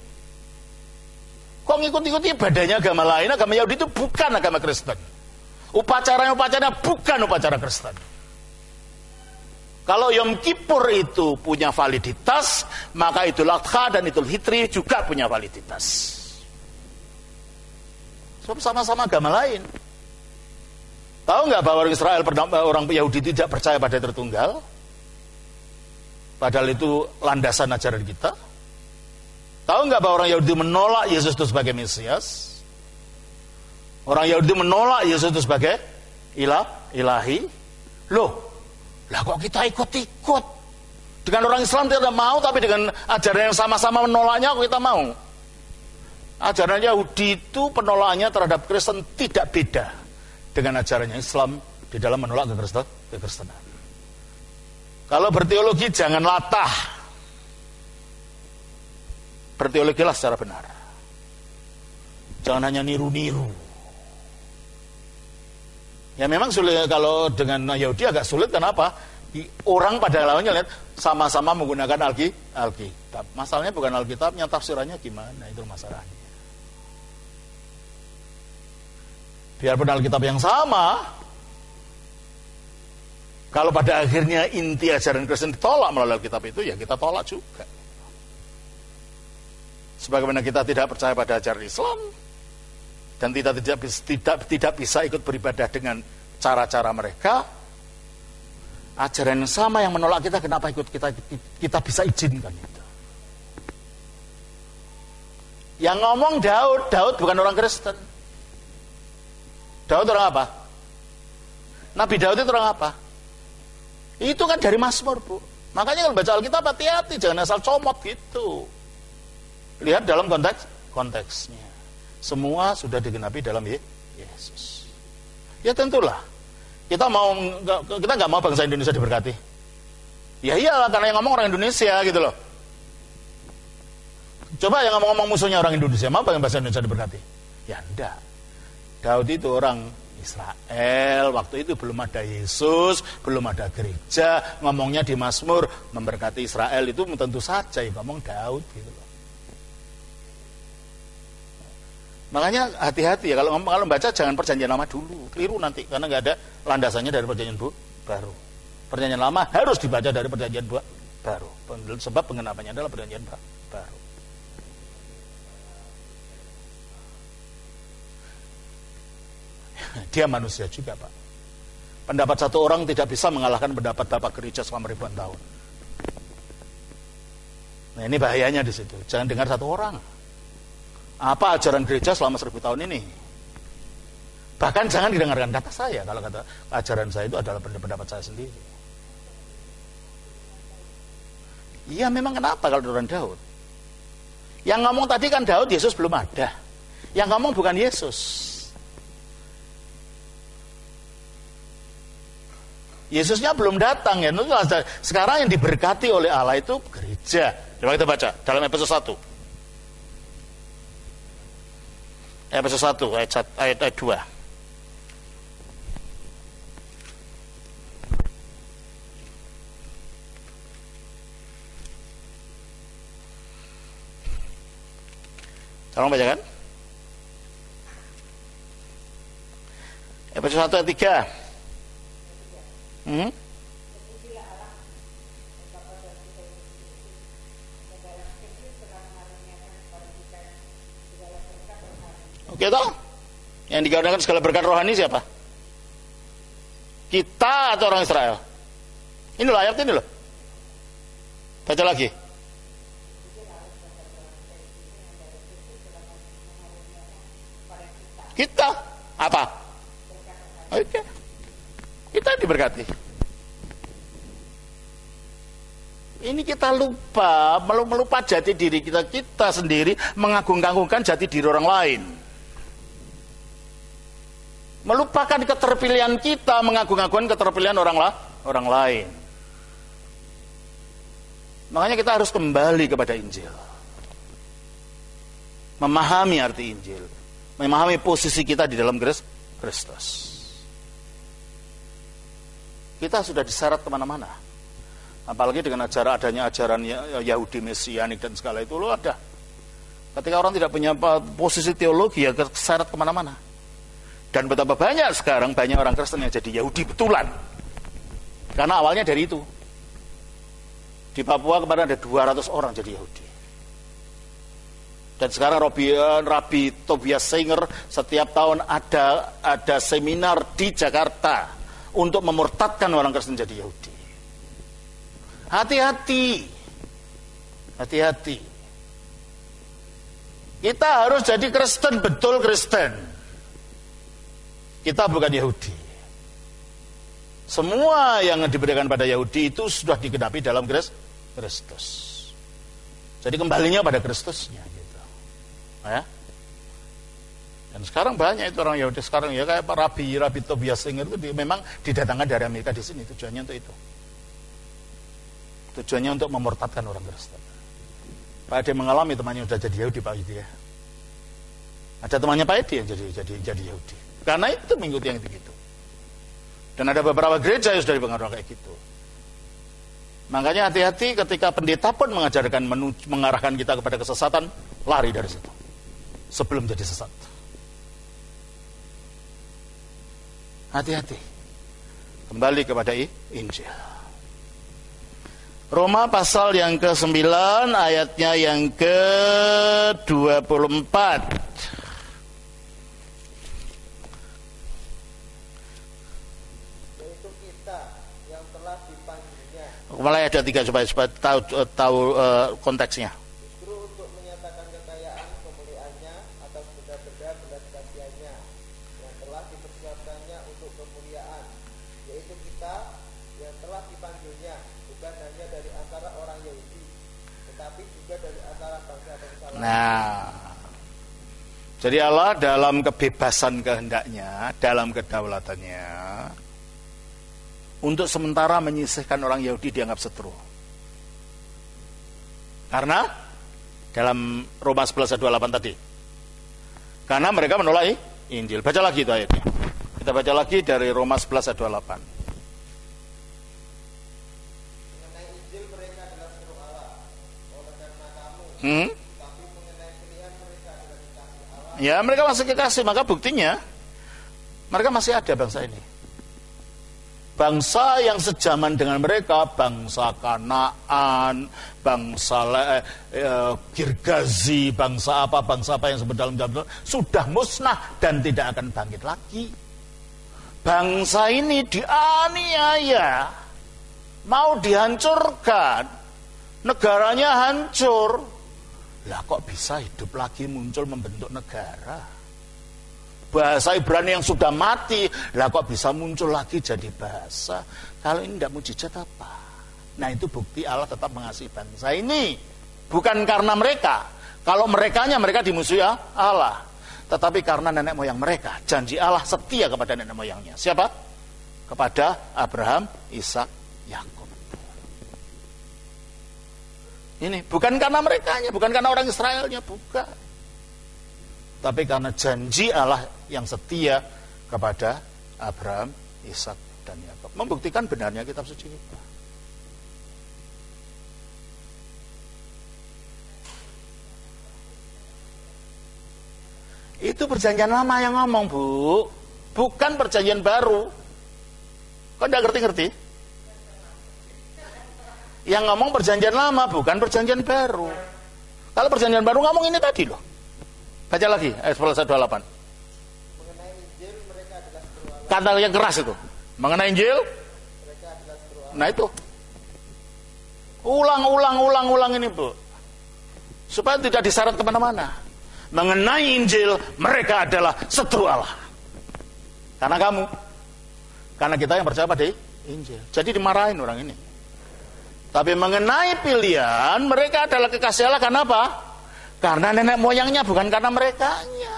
Kok ngikut-ikuti ibadahnya agama lain? Agama Yahudi itu bukan agama Kristen. Upacaranya-upacaranya bukan upacara Kristen. Kalau Yom Kippur itu punya validitas, maka Idul Adha dan Idul Fitri juga punya validitas. So, sama-sama agama lain. Tahu nggak bahwa orang Israel, orang Yahudi tidak percaya pada Tritunggal? Padahal itu landasan ajaran kita. Tahu nggak bahwa orang Yahudi menolak Yesus itu sebagai Mesias? Orang Yahudi menolak Yesus itu sebagai ilah, ilahi. Loh, lah kok kita ikut-ikut? Dengan orang Islam tidak mau, tapi dengan ajaran yang sama-sama menolaknya kok kita mau? Ajaran Yahudi itu penolakannya terhadap Kristen tidak beda dengan ajarannya Islam di dalam menolak kekristenan. Kalau berteologi jangan latah. Berteologilah secara benar. Jangan hanya niru-niru. Ya memang sulit kalau dengan Yahudi agak sulit, kenapa? Orang pada lawannya lihat sama-sama menggunakan Alki, Alkitab. Masalahnya bukan Alkitabnya, tafsirannya gimana, itu masalahnya. Biarpun Alkitab yang sama, kalau pada akhirnya inti ajaran Kristen ditolak melalui Alkitab itu, ya kita tolak juga. Sebagaimana kita tidak percaya pada ajaran Islam, dan kita tidak, tidak, tidak bisa ikut beribadah dengan cara-cara mereka, ajaran yang sama yang menolak kita, kenapa ikut kita kita bisa izinkan itu? Yang ngomong Daud, Daud bukan orang Kristen. Daud orang apa? Nabi Daud itu orang apa? Itu kan dari Mazmur, Bu. Makanya kalau baca Alkitab hati-hati, jangan asal comot gitu. Lihat dalam konteks konteksnya. Semua sudah digenapi dalam Yesus. Ya tentulah. Kita mau kita nggak mau bangsa Indonesia diberkati. Ya iyalah, karena yang ngomong orang Indonesia gitu loh. Coba yang ngomong-ngomong musuhnya orang Indonesia, mau bangsa Indonesia diberkati? Ya enggak. Daud itu orang Israel, waktu itu belum ada Yesus, belum ada gereja, ngomongnya di Mazmur memberkati Israel, itu tentu saja yang ngomong Daud gitu loh. Makanya hati-hati ya, kalau kalau baca jangan perjanjian lama dulu, keliru nanti karena nggak ada landasannya dari perjanjian baru. Perjanjian lama harus dibaca dari perjanjian baru, sebab pengenapannya adalah perjanjian baru. Dia manusia juga, Pak. Pendapat satu orang tidak bisa mengalahkan pendapat bapak gereja selama ribuan tahun. Nah ini bahayanya di situ. Jangan dengar satu orang. Apa ajaran gereja selama seribu tahun ini? Bahkan jangan didengarkan kata saya. Kalau kata ajaran saya itu adalah pendapat saya sendiri. Iya memang kenapa kalau orang Daud? Yang ngomong tadi kan Daud, Yesus belum ada. Yang ngomong bukan Yesus. Yesusnya belum datang ya. Sekarang yang diberkati oleh Allah itu gereja. Coba kita baca dalam Efesus satu. Efesus satu ayat ayat, ayat dua. Tolong bacakan. Efesus satu ayat tiga. Hmm? Oke toh? Yang digaungkan segala berkat rohani siapa? Kita atau orang Israel? Ini loh ayat ini loh. Baca lagi. Kita apa? Oke. Kita diberkati. Ini kita lupa, melupa jati diri kita kita sendiri, mengagung-agungkan jati diri orang lain. Melupakan keterpilihan kita, mengagung-agungkan keterpilihan orang lah, orang lain. Makanya kita harus kembali kepada Injil. Memahami arti Injil. Memahami posisi kita di dalam Kristus. Kita sudah diseret kemana-mana. Apalagi dengan ajaran adanya ajaran Yahudi Mesianik dan segala itu lo ada. Ketika orang tidak punya posisi teologi ya keseret kemana-mana. Dan betapa banyak sekarang banyak orang Kristen yang jadi Yahudi betulan. Karena awalnya dari itu. Di Papua kemarin ada dua ratus orang jadi Yahudi. Dan sekarang Rabbi, Rabbi Tobias Singer setiap tahun ada ada seminar di Jakarta untuk memurtadkan orang Kristen jadi Yahudi. Hati-hati. Hati-hati. Kita harus jadi Kristen, betul Kristen. Kita bukan Yahudi. Semua yang diberikan pada Yahudi itu sudah digenapi dalam Kristus. Jadi kembalinya pada Kristusnya gitu. Ya. Dan sekarang banyak itu orang Yahudi sekarang ya kayak Pak Rabbi, Rabbi Tobias Singer itu di, memang didatangkan dari Amerika di sini tujuannya untuk itu. Tujuannya untuk memurtadkan orang Kristen. Pak Edi mengalami temannya sudah jadi Yahudi Pak Edi ya. Ada temannya Pak Edi yang jadi jadi jadi Yahudi. Karena itu mengikuti yang itu-gitu. Dan ada beberapa gereja yang sudah dipengaruhi kayak gitu. Makanya hati-hati ketika pendeta pun mengajarkan menuju, mengarahkan kita kepada kesesatan, lari dari situ. Sebelum jadi sesat. Hati-hati. Kembali kepada Injil. Roma pasal yang ke sembilan ayatnya yang ke dua puluh empat. Yaitu kita yang telah dipanggilnya. Mulai ada tiga supaya, supaya tahu, tahu uh, konteksnya. Justru untuk menyatakan kekayaan kemuliaannya atas benda-benda belas kasihannya yang telah dipersiapkannya untuk kemuliaan, yaitu kita yang telah dipanggilnya bukan hanya dari antara orang Yahudi, tetapi juga dari antara bangsa-bangsa lain. Nah, jadi Allah dalam kebebasan kehendaknya, dalam kedaulatannya, untuk sementara menyisihkan orang Yahudi dianggap seteru. Karena dalam Roma sebelas ayat dua puluh delapan tadi. Karena mereka menolak Injil. Baca lagi itu ayatnya. Kita baca lagi dari Roma sebelas ayat dua puluh delapan. Mengenai Injil mereka adalah seru Allah, oleh karena kamu. Hmm? Tapi mengenai pilihan mereka adalah dikasih Allah. Ya, mereka masih kekasih, maka buktinya mereka masih ada bangsa ini. Bangsa yang sejaman dengan mereka, bangsa Kanaan, bangsa eh, eh, Girgazi, bangsa apa, bangsa apa yang sebut dalam dalam sudah musnah dan tidak akan bangkit lagi. Bangsa ini dianiaya, mau dihancurkan, negaranya hancur. Lah kok bisa hidup lagi, muncul membentuk negara? Bahasa Ibrani yang sudah mati, lah kok bisa muncul lagi jadi bahasa? Kalau ini tidak mujizat apa? Nah itu bukti Allah tetap mengasihi bangsa ini. Bukan karena mereka. Kalau merekanya mereka dimusuhi Allah. Tetapi karena nenek moyang mereka. Janji Allah setia kepada nenek moyangnya. Siapa? kepada Abraham, Ishak, Yakub. Ini bukan karena merekanya, bukan karena orang Israelnya, bukan. Tapi karena janji Allah yang setia kepada Abraham, Ishak, dan Yakub. Membuktikan benarnya kitab suci kita. Itu perjanjian lama yang ngomong, Bu. Bukan perjanjian baru. Kok enggak ngerti-ngerti? Yang ngomong perjanjian lama, bukan perjanjian baru. Kalau perjanjian baru ngomong ini tadi loh. Baca lagi ayat seratus dua puluh delapan. Mengenai Injil mereka adalah seru Allah. Kata yang keras itu. Mengenai Injil, Mereka adalah seru Allah. nah itu. Ulang-ulang, ulang-ulang ini, Bu. Supaya tidak disyarat kemana-mana. Mengenai Injil, mereka adalah seteru Allah. Karena kamu. Karena kita yang percaya pada Injil. Jadi dimarahin orang ini. Tapi mengenai pilihan, mereka adalah kekasih Allah. Karena apa? Karena nenek moyangnya, bukan karena merekanya.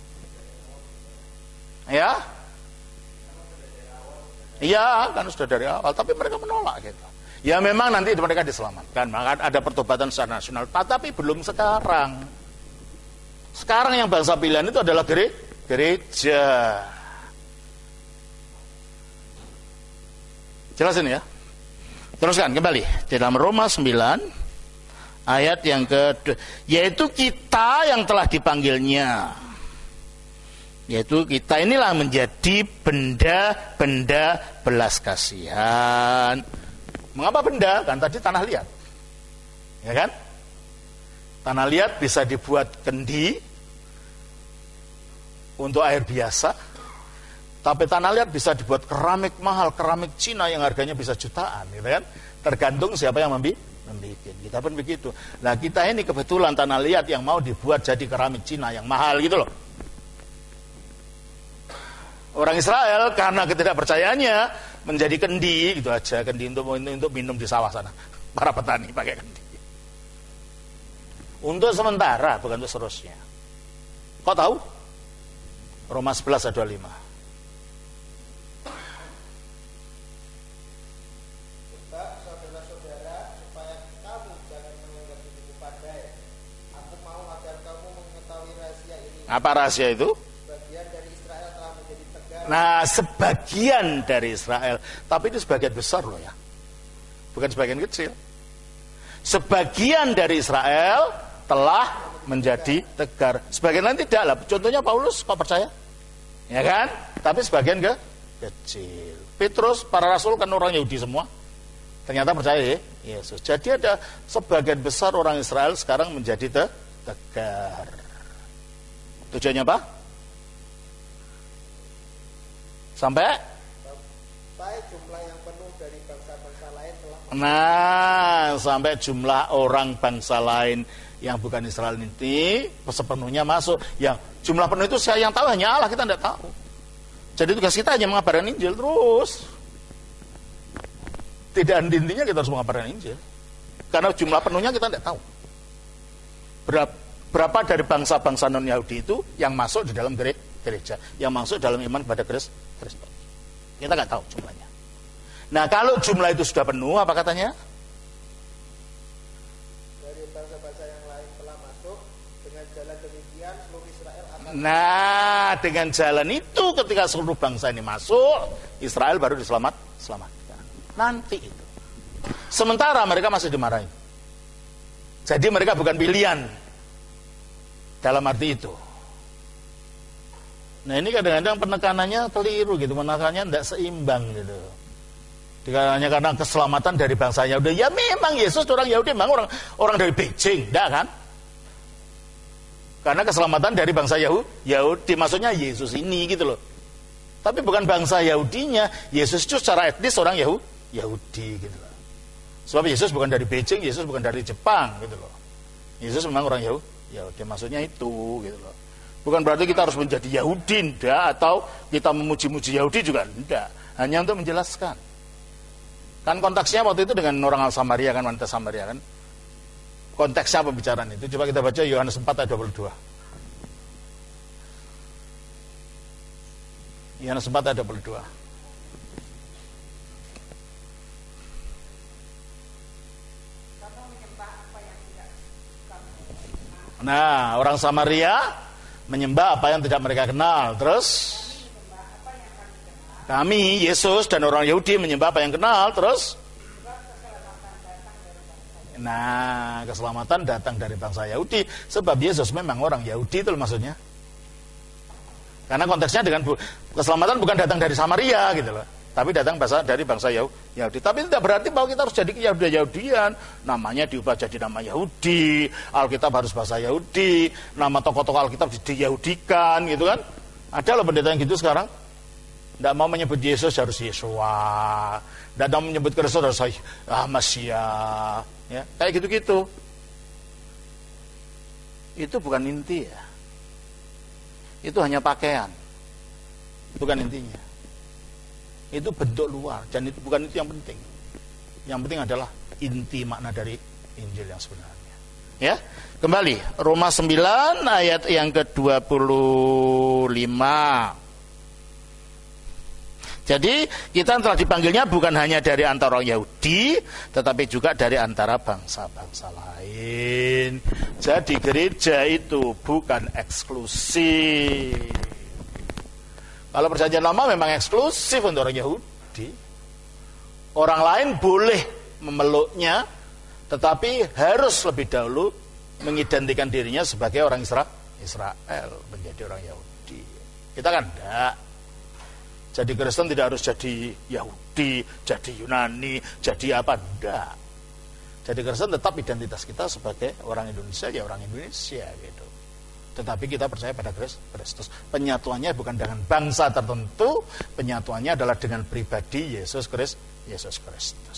Ya? Iya, kan sudah dari awal. Tapi mereka menolak gitu. Ya memang nanti mereka diselamatkan. Maka ada pertobatan secara nasional. Tapi belum sekarang. Sekarang yang bangsa pilihan itu adalah gereja. Jelasin ya. Teruskan kembali di dalam Roma sembilan ayat yang ke yaitu kita yang telah dipanggilnya. Yaitu kita inilah menjadi benda-benda belas kasihan. Mengapa benda? Kan tadi tanah liat. Ya kan? Tanah liat bisa dibuat kendi untuk air biasa. Tapi tanah liat bisa dibuat keramik mahal, keramik Cina yang harganya bisa jutaan, gitu kan? Tergantung siapa yang membi membikin. Kita pun begitu. Nah, kita ini kebetulan tanah liat yang mau dibuat jadi keramik Cina yang mahal gitu loh. Orang Israel karena ketidakpercayaannya menjadi kendi gitu aja, kendi untuk untuk minum di sawah sana. Para petani pakai kendi. Untuk sementara, bukan untuk seterusnya. Kau tahu? Roma sebelas ayat dua puluh lima. Sebab saudara-saudara, supaya kamu jangan menganggap dirimu pandai, aku mau agar kamu mengetahui rahasia ini. Apa rahasia itu? Sebagian dari Israel telah menjadi tegar. Nah, sebagian dari Israel. Tapi itu sebagian besar loh ya. Bukan sebagian kecil. Sebagian dari Israel telah menjadi tegar. Sebagian lain tidak lah. Contohnya Paulus, kok percaya? Ya kan? Tapi sebagian ke kecil. Petrus, para rasul kan orang Yahudi semua. Ternyata percaya ya Yesus. Jadi ada sebagian besar orang Israel sekarang menjadi te tegar. Tujuannya apa? Sampai? Sampai jumlah yang penuh dari bangsa-bangsa lain telah. Nah, sampai jumlah orang bangsa lain yang bukan Israel ini sepenuhnya masuk. Yang jumlah penuh itu saya yang tahu hanya Allah, kita tidak tahu. Jadi tugas kita hanya mengabarkan Injil terus. Tidak intinya kita harus mengabarkan Injil. Karena jumlah penuhnya kita tidak tahu. Berapa, berapa dari bangsa-bangsa non-Yahudi itu yang masuk di dalam gereja, yang masuk dalam iman kepada Kristus. Kita nggak tahu jumlahnya. Nah, kalau jumlah itu sudah penuh, apa katanya? Nah, dengan jalan itu ketika seluruh bangsa ini masuk, Israel baru diselamat, selamatkan. Nanti itu. Sementara mereka masih dimarahi. Jadi mereka bukan pilihan. Dalam arti itu. Nah, ini kadang-kadang penekanannya keliru gitu, penekanannya tidak seimbang gitu. Hanya karena keselamatan dari bangsa Yahudi. Ya memang Yesus orang Yahudi, memang orang orang dari Beijing, enggak kan? Karena keselamatan dari bangsa Yahudi, Yahudi maksudnya Yesus ini gitu loh. Tapi bukan bangsa Yahudinya, Yesus itu secara etnis orang Yahudi, Yahudi gitu loh. Sebab Yesus bukan dari Beijing, Yesus bukan dari Jepang gitu loh. Yesus memang orang Yahudi, Yahudi maksudnya itu gitu loh. Bukan berarti kita harus menjadi Yahudi enggak, atau kita memuji-muji Yahudi juga enggak. Hanya untuk menjelaskan. Kan konteksnya waktu itu dengan orang Samaria kan, wanita Samaria kan. Konteksnya pembicaraan itu. Coba kita baca Yohanes empat ayat dua puluh dua. Yohanes empat ayat dua puluh dua. Nah, orang Samaria menyembah apa yang tidak mereka kenal. Terus kami, Yesus dan orang Yahudi menyembah apa yang kenal. Terus nah, keselamatan datang dari bangsa Yahudi. Sebab Yesus memang orang Yahudi, itu maksudnya. Karena konteksnya dengan bu- keselamatan bukan datang dari Samaria gitu loh, tapi datang bahasa dari bangsa Yahudi. Tapi tidak berarti bahwa kita harus jadi Yahudi-Yahudian. Namanya diubah jadi nama Yahudi, Alkitab harus bahasa Yahudi, nama tokoh-tokoh Alkitab diyahudikan gitu kan. Ada loh pendeta yang gitu sekarang. Tidak mau menyebut Yesus harus Yesua, tidak mau menyebut Kristus harus ah, Mesias, ya kayak gitu-gitu. Itu bukan inti ya. Itu hanya pakaian, bukan intinya. Itu bentuk luar dan itu bukan itu yang penting. Yang penting adalah inti makna dari Injil yang sebenarnya. Ya, kembali Roma sembilan ayat yang ke dua puluh lima. Jadi kita telah dipanggilnya bukan hanya dari antara orang Yahudi, tetapi juga dari antara bangsa-bangsa lain. Jadi gereja itu bukan eksklusif. Kalau perjanjian lama memang eksklusif untuk orang Yahudi. Orang lain boleh memeluknya, tetapi harus lebih dahulu mengidentikan dirinya sebagai orang Isra- Israel, menjadi orang Yahudi. Kita kan enggak. Jadi Kristen tidak harus jadi Yahudi, jadi Yunani, jadi apa, enggak. Jadi Kristen tetap identitas kita sebagai orang Indonesia, ya orang Indonesia gitu. Tetapi kita percaya pada Kristus. Penyatuannya bukan dengan bangsa tertentu, penyatuannya adalah dengan pribadi Yesus Kristus. Yesus Kristus.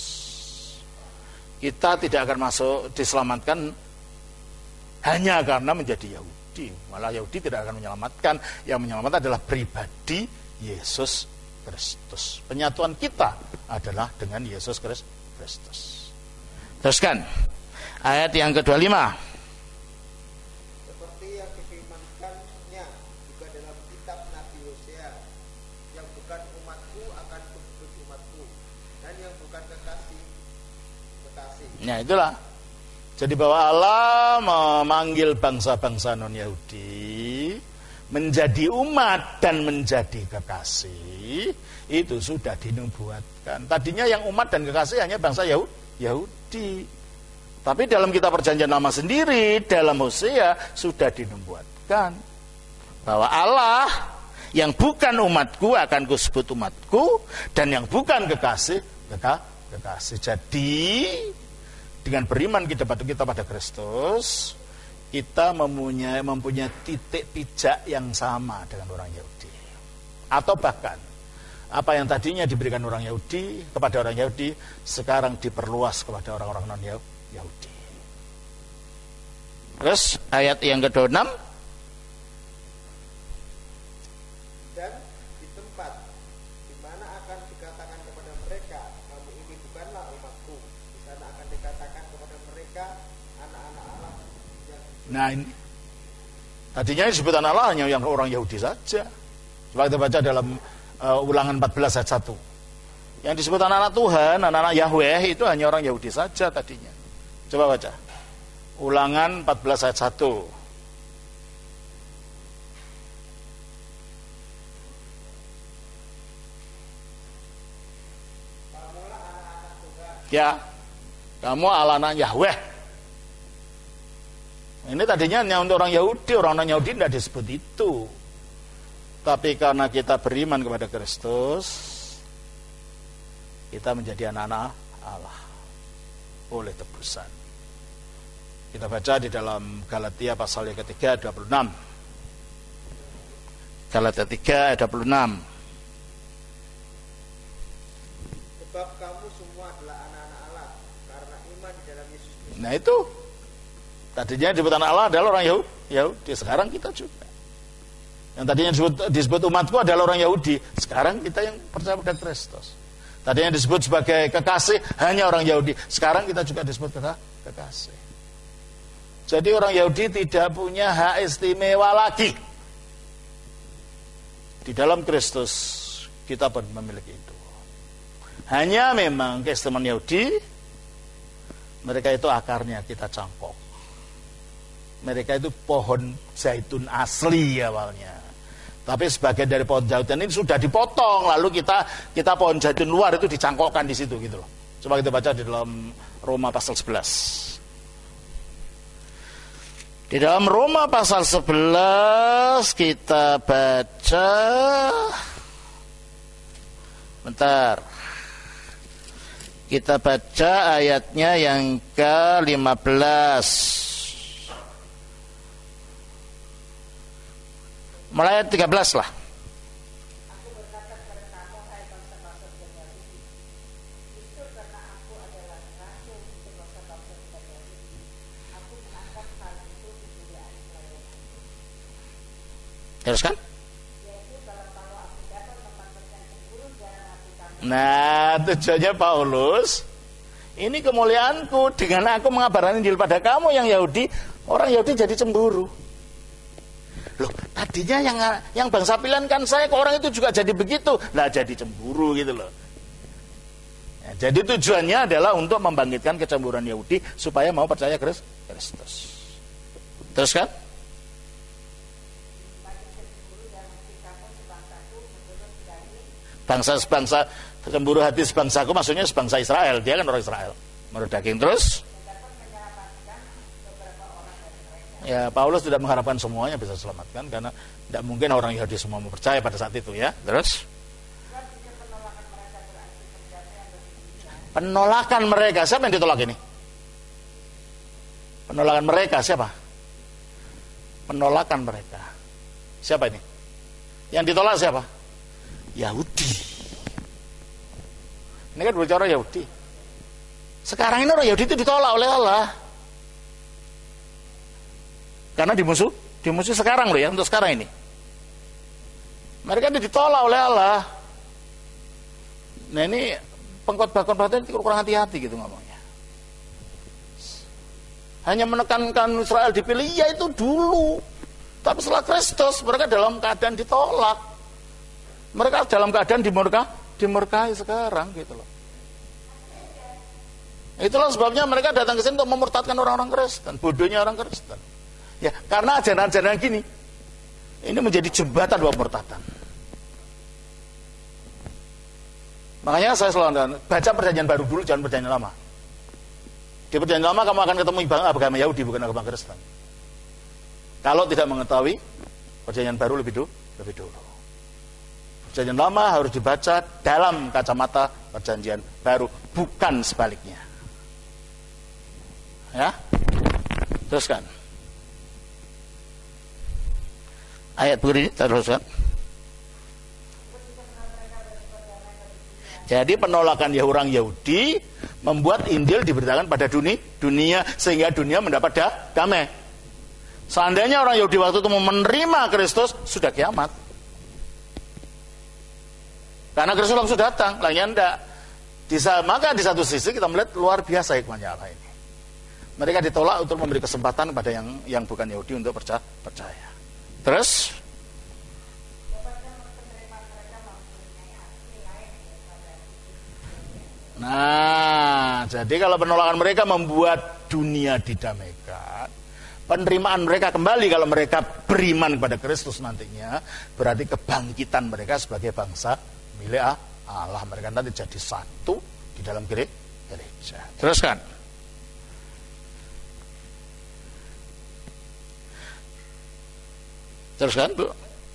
Kita tidak akan masuk diselamatkan hanya karena menjadi Yahudi. Malah Yahudi tidak akan menyelamatkan. Yang menyelamatkan adalah pribadi Yesus Kristus. Penyatuan kita adalah dengan Yesus Kristus. Teruskan ayat yang ke dua puluh lima. Seperti yang difirmankannya juga dalam kitab Nabi Hosea, yang bukan umatku akan disebut umatku, dan yang bukan kekasih kekasih. Nah itulah. Jadi bahwa Allah memanggil bangsa-bangsa non-Yahudi menjadi umat dan menjadi kekasih, itu sudah dinubuatkan. Tadinya yang umat dan kekasih hanya bangsa Yahudi. Tapi dalam kitab perjanjian lama sendiri, dalam Hosea sudah dinubuatkan bahwa Allah yang bukan umatku akan kusebut umatku, dan yang bukan kekasih kekasih. Jadi dengan beriman kita pada kita pada Kristus, kita mempunyai, mempunyai titik pijak yang sama dengan orang Yahudi. Atau bahkan apa yang tadinya diberikan orang Yahudi kepada orang Yahudi, sekarang diperluas kepada orang-orang non-Yahudi. Terus ayat yang ke dua puluh enam. Dan di tempat di mana akan dikatakan kepada mereka, kamu ini bukanlah umatku, di sana akan dikatakan kepada mereka, anak-anak Allah yang... Nah ini tadinya disebut anak Allah hanya yang orang Yahudi saja. Coba kita baca dalam uh, Ulangan empat belas ayat satu. Yang disebut anak-anak Tuhan, anak-anak Yahweh itu hanya orang Yahudi saja tadinya. Coba baca Ulangan empat belas ayat satu. Ya, kamu anak-anak Yahweh. Ini tadinya hanya untuk orang Yahudi, orang non-Yahudi tidak disebut itu. Tapi karena kita beriman kepada Kristus, kita menjadi anak-anak Allah oleh tebusan. Kita baca di dalam Galatia pasal yang ketiga dua puluh enam. Galatia tiga ayat dua puluh enam. Sebab kamu semua adalah anak-anak Allah karena iman di dalam Yesus Kristus. Nah itu tadinya disebut anak Allah adalah orang Yahudi, sekarang kita juga. Yang tadinya disebut, disebut umatku adalah orang Yahudi, sekarang kita yang percaya pada Kristus. Tadinya disebut sebagai kekasih hanya orang Yahudi, sekarang kita juga disebut kekasih. Jadi orang Yahudi tidak punya hak istimewa lagi. Di dalam Kristus kita pun memiliki itu. Hanya memang keistimewaan Yahudi, mereka itu akarnya kita cangkok. Mereka itu pohon zaitun asli awalnya. Tapi sebagian dari pohon zaitun ini sudah dipotong, lalu kita kita pohon zaitun luar itu dicangkokkan di situ gitu loh. Coba kita baca di dalam Roma pasal sebelas. Di dalam Roma pasal sebelas kita baca, bentar, kita baca ayatnya yang ke lima belas. Mulai ayat tiga belas lah. Aku berkata kepada kamu, hai bangsa-bangsa dan Yahudi, justru karena aku adalah rasul untuk bangsa-bangsa dan Yahudi, aku menganggap hal itu kemuliaan pelayanan. Teruskan. Yaitu kalau aku dapat membangkitkan cemburu dalam hati kamu. Nah, tujuannya Paulus, ini kemuliaanku dengan aku mengabarkan Injil pada kamu yang Yahudi. Orang Yahudi jadi cemburu. Loh, tadinya yang yang bangsa pilihan kan saya, kok orang itu juga jadi begitu. Lah jadi cemburu gitu loh. Ya, jadi tujuannya adalah untuk membangkitkan kecemburuan Yahudi supaya mau percaya Kristus. Terus kan? Bangsa-bangsa, cemburu hati sebangsaku, maksudnya sebangsa Israel. Dia kan orang Israel, menurut daging. Terus ya, Paulus tidak mengharapkan semuanya bisa selamatkan, karena tidak mungkin orang Yahudi semua mau percaya pada saat itu ya. Terus penolakan mereka, siapa yang ditolak ini? Penolakan mereka siapa? Penolakan mereka siapa ini? Yang ditolak siapa? Yahudi. Ini kan berbicara Yahudi. Sekarang ini orang Yahudi itu ditolak oleh Allah. Karena dimusuh, dimusuh sekarang loh ya, untuk sekarang ini. Mereka ditolak oleh Allah. Nah ini pengkhotbah-khotbah itu kurang hati-hati gitu ngomongnya. Hanya menekankan Israel dipilih, ya itu dulu. Tapi setelah Kristus, mereka dalam keadaan ditolak. Mereka dalam keadaan dimurka, dimurkai sekarang gitu loh. Itulah sebabnya mereka datang ke sini untuk memurtadkan orang-orang Kristen, bodohnya orang Kristen. Ya, karena ajaran-ajaran gini ini menjadi jembatan buat pemurtadan. Makanya saya selalu baca perjanjian baru dulu, jangan perjanjian lama. Di perjanjian lama kamu akan ketemu agama Yahudi, bukan agama Kristen. Kalau tidak mengetahui perjanjian baru lebih dulu, lebih dulu. Perjanjian lama harus dibaca dalam kacamata perjanjian baru, bukan sebaliknya. Ya, teruskan. Ayat begini teruskan. Jadi penolakan ya orang Yahudi membuat Injil diberitakan pada dunia, dunia sehingga dunia mendapat damai. Seandainya orang Yahudi waktu itu mau menerima Kristus, sudah kiamat. Karena Kristus langsung datang, lainnya enggak. Di, maka di satu sisi kita melihat luar biasa hikmahnya Allah ini. Mereka ditolak untuk memberi kesempatan kepada yang yang bukan Yahudi untuk percaya. percaya. Terus nah, jadi kalau penolakan mereka membuat dunia didamaikan, penerimaan mereka kembali kalau mereka beriman kepada Kristus nantinya, berarti kebangkitan mereka sebagai bangsa milik Allah. Mereka nanti jadi satu di dalam gereja. Teruskan. Teruskan, Bu.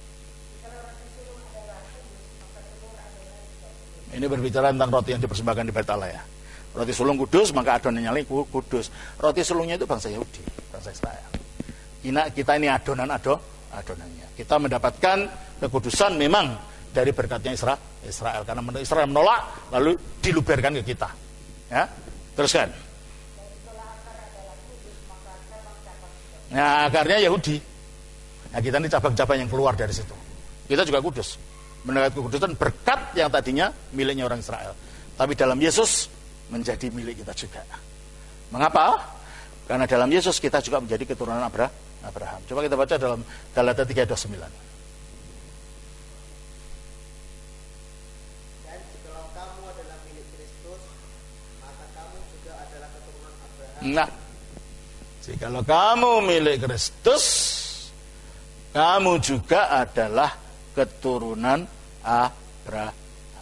Ini berbicara tentang roti yang dipersembahkan di Bait Allah ya. Roti sulung kudus, maka adonannya lagi kudus. Roti sulungnya itu bangsa Yahudi, bangsa Israel. Kita, kita ini adonan ado, adonannya. Kita mendapatkan kekudusan memang dari berkatnya Israel, Israel karena Israel menolak, lalu diluberkan ke kita. Ya, teruskan. Nah, akarnya Yahudi. Nah, kita ini cabang-cabang yang keluar dari situ. Kita juga kudus. Mendapat kekudusan berkat yang tadinya miliknya orang Israel. Tapi dalam Yesus menjadi milik kita juga. Mengapa? Karena dalam Yesus kita juga menjadi keturunan Abraham. Coba kita baca dalam Galatia tiga ayat sembilan. Dan jikalau kamu adalah milik Kristus, maka kamu juga adalah keturunan Abraham. Nah, Jikalau kamu milik Kristus, kamu juga adalah keturunan Abraham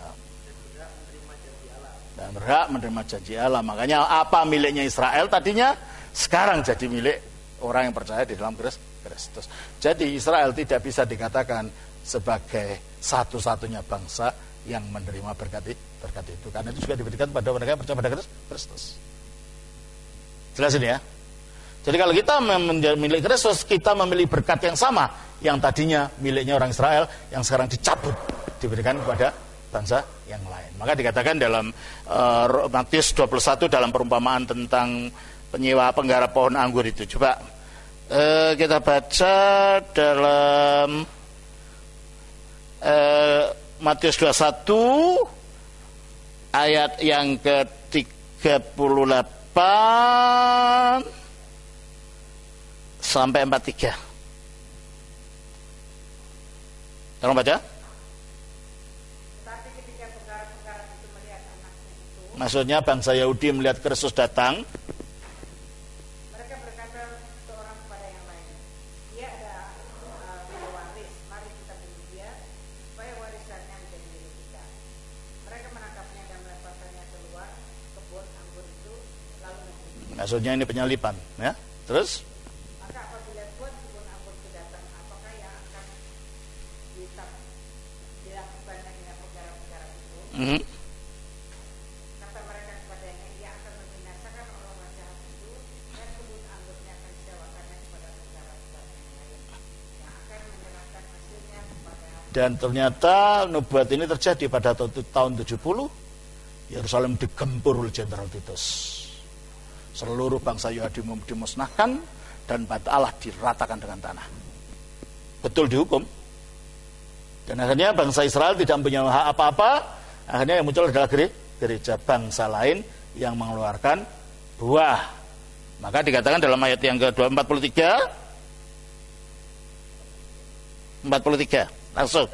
dan berhak menerima janji Allah. Makanya apa miliknya Israel tadinya sekarang jadi milik orang yang percaya di dalam Kristus. Jadi Israel tidak bisa dikatakan sebagai satu-satunya bangsa yang menerima berkat berkat itu, karena itu juga diberikan pada mereka yang percaya pada Kristus. Jelas ini ya. Jadi kalau kita memiliki Kristus, kita memiliki berkat yang sama yang tadinya miliknya orang Israel, yang sekarang dicabut, diberikan kepada bangsa yang lain. Maka dikatakan dalam uh, Matius dua puluh satu dalam perumpamaan tentang penyewa penggarap pohon anggur itu. Coba uh, kita baca dalam uh, Matius dua puluh satu ayat yang ke tiga puluh delapan sampai empat puluh tiga. Tolong baca. Tetapi ketika penggarap-penggarap itu melihat anaknya itu, Maksudnya bangsa Yahudi melihat Kristus datang, mereka berkata seorang kepada yang lain, dia ada uh, punya waris, mari kita bunuh dia supaya warisannya menjadi milik kita. Mereka menangkapnya dan melemparkannya keluar kebun anggur itu, lalu membunuh. maksudnya ini penyalipan, ya. Terus Maka apabila tuan kebun anggur itu datang, apakah yang akan ditang- dilakukan dengan penggarap-penggarap itu? mhm. Kata mereka kepadanya, ia akan membinasakan orang-orang jahat itu, dan kebun anggurnya akan disewakannya kepada penggarap-penggarap yang lain, yang akan menyerahkan hasilnya kepada. Dan ternyata nubuat ini terjadi pada tahun tujuh puluh. Yerusalem digempur oleh Jenderal Titus. Seluruh bangsa Yahudi dimusnahkan dan bait Allah diratakan dengan tanah. Betul dihukum. Dan akhirnya bangsa Israel tidak punya hak apa-apa. Akhirnya yang muncul adalah gereja bangsa lain yang mengeluarkan buah. Maka dikatakan dalam ayat yang kedua empat puluh tiga empat puluh tiga langsung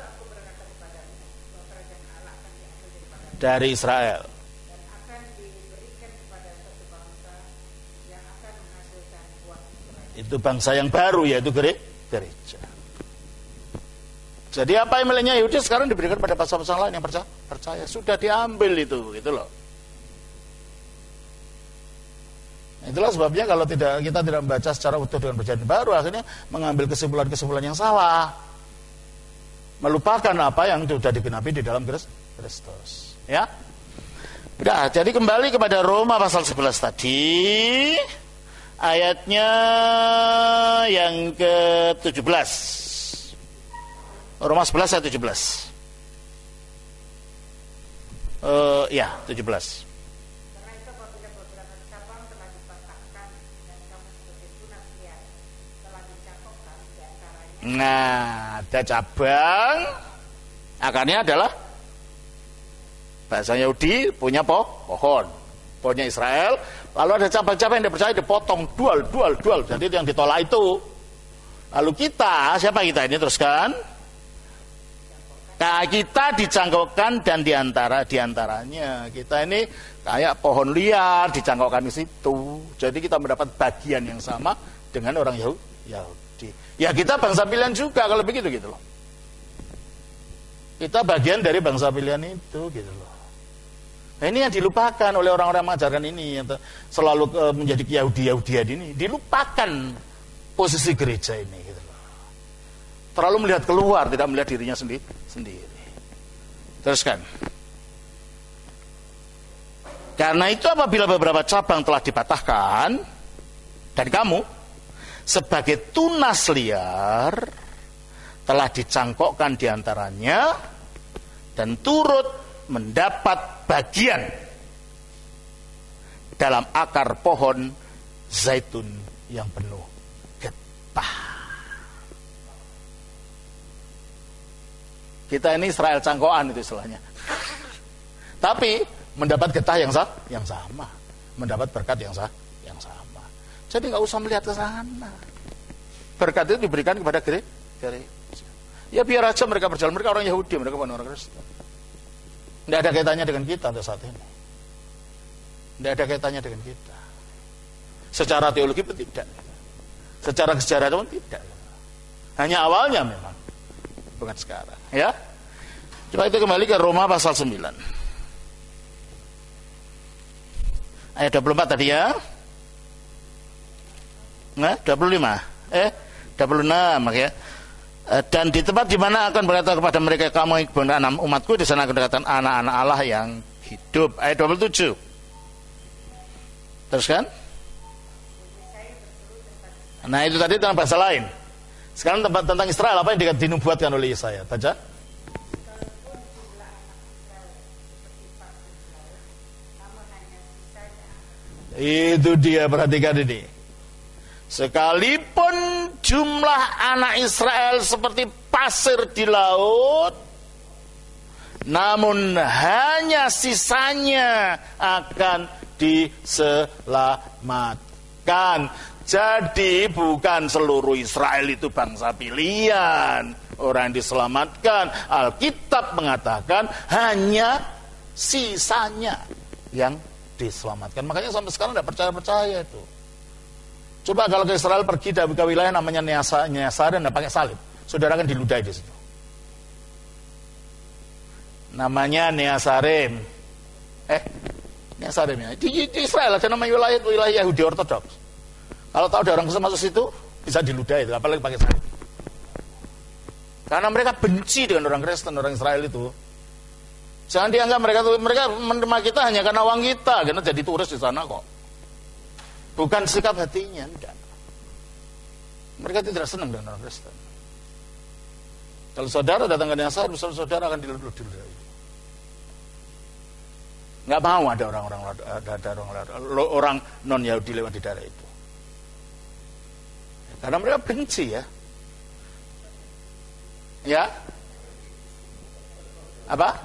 dari Israel Dan akan diberikan kepada suatu bangsa yang akan menghasilkan buah kerajaan. itu bangsa yang baru, yaitu gere- gereja. Jadi apa yang miliknya Yahudi sekarang diberikan pada bangsa-bangsa lain yang percaya, percaya sudah diambil itu, gitu loh. Itulah sebabnya kalau tidak kita tidak membaca secara utuh dengan perjanjian baru, akhirnya mengambil kesimpulan-kesimpulan yang salah, melupakan apa yang sudah digenapi di dalam Kristus. Ya, udah. Jadi kembali kepada Roma pasal sebelas tadi, ayatnya yang ke tujuh belas. Roma sebelas ayat tujuh belas. Uh, ya, tujuh belas. Karena itu apabila beberapa cabang telah dipatahkan dan kamu sebagai tunas liar telah dicangkokkan di antaranya. Nah, ada cabang, akarnya adalah bahasa Yahudi punya po, pohon, pohonnya Israel. Lalu ada cabang-cabang yang dipercaya dipotong, dual, dual, dual. Jadi yang ditolak itu. Lalu kita, siapa kita ini teruskan? Nah, kita dicangkokkan dan diantara diantaranya kita ini kayak pohon liar dicangkokkan di situ. Jadi kita mendapat bagian yang sama dengan orang Yahudi. Ya kita bangsa pilihan juga kalau begitu gitu loh. Kita bagian dari bangsa pilihan itu gitu loh. Nah, ini yang dilupakan oleh orang-orang yang mengajarkan ini, yang selalu uh, menjadi Yahudi-Yahudian ini, dilupakan posisi gereja ini gitu loh. Terlalu melihat keluar, tidak melihat dirinya sendiri. sendiri. Teruskan. Karena itu apabila beberapa cabang telah dipatahkan dan kamu sebagai tunas liar telah dicangkokkan diantaranya dan turut mendapat bagian dalam akar pohon zaitun yang penuh getah. Kita ini Israel cangkokan itu istilahnya. Tapi mendapat getah yang sah, yang sama, mendapat berkat yang sah, yang sama. Jadi nggak usah melihat ke sana. Berkat itu diberikan kepada gereja. Ya biar aja mereka berjalan, mereka orang Yahudi, mereka bukan orang Kristen. Tidak ada kaitannya dengan kita untuk saat ini. Tidak ada kaitannya dengan kita. Secara teologi pun tidak. Secara sejarah pun tidak. Hanya awalnya memang, bukan sekarang. Ya. Coba itu kembali ke Roma pasal sembilan. Ayat dua puluh empat tadi ya. Nah, dua puluh lima. Eh, dua puluh enam ya. Dan di tempat di mana akan berkata kepada mereka, kamu anak umatku, di sana akan dikatakan anak-anak Allah yang hidup. Ayat dua puluh tujuh. Terus kan? Nah, itu tadi tentang bahasa lain. Sekarang tempat tentang Israel, apa yang dinubuatkan oleh Yesaya? Baca. Itu dia, perhatikan ini. Sekalipun jumlah anak Israel seperti pasir di laut, namun hanya sisanya akan diselamatkan. Jadi bukan seluruh Israel itu bangsa pilihan, orang yang diselamatkan. Alkitab mengatakan hanya sisanya yang diselamatkan. Makanya sampai sekarang tidak percaya-percaya itu. Coba kalau ke Israel pergi dari ke wilayah namanya Neasa, dan pakai salib, saudara kan diludahi di situ. Namanya Neasarim. Eh, Neasarim ya. Di, di Israel ada namanya wilayah wilayah Yahudi Ortodoks. Kalau tahu ada orang Kristen masuk situ, bisa diludahi itu, apalagi pakai salib. Karena mereka benci dengan orang Kristen, orang Israel itu. Jangan dianggap mereka mereka menerima kita hanya karena uang kita, karena jadi turis di sana kok. Bukan sikap hatinya, enggak. Mereka tidak senang dengan orang Kristen. Kalau saudara datang ke Neasa, saudara akan diludahi. Enggak mau ada orang-orang ada, ada orang, orang non Yahudi lewat di daerah itu. Karena mereka benci ya. Ya? Apa?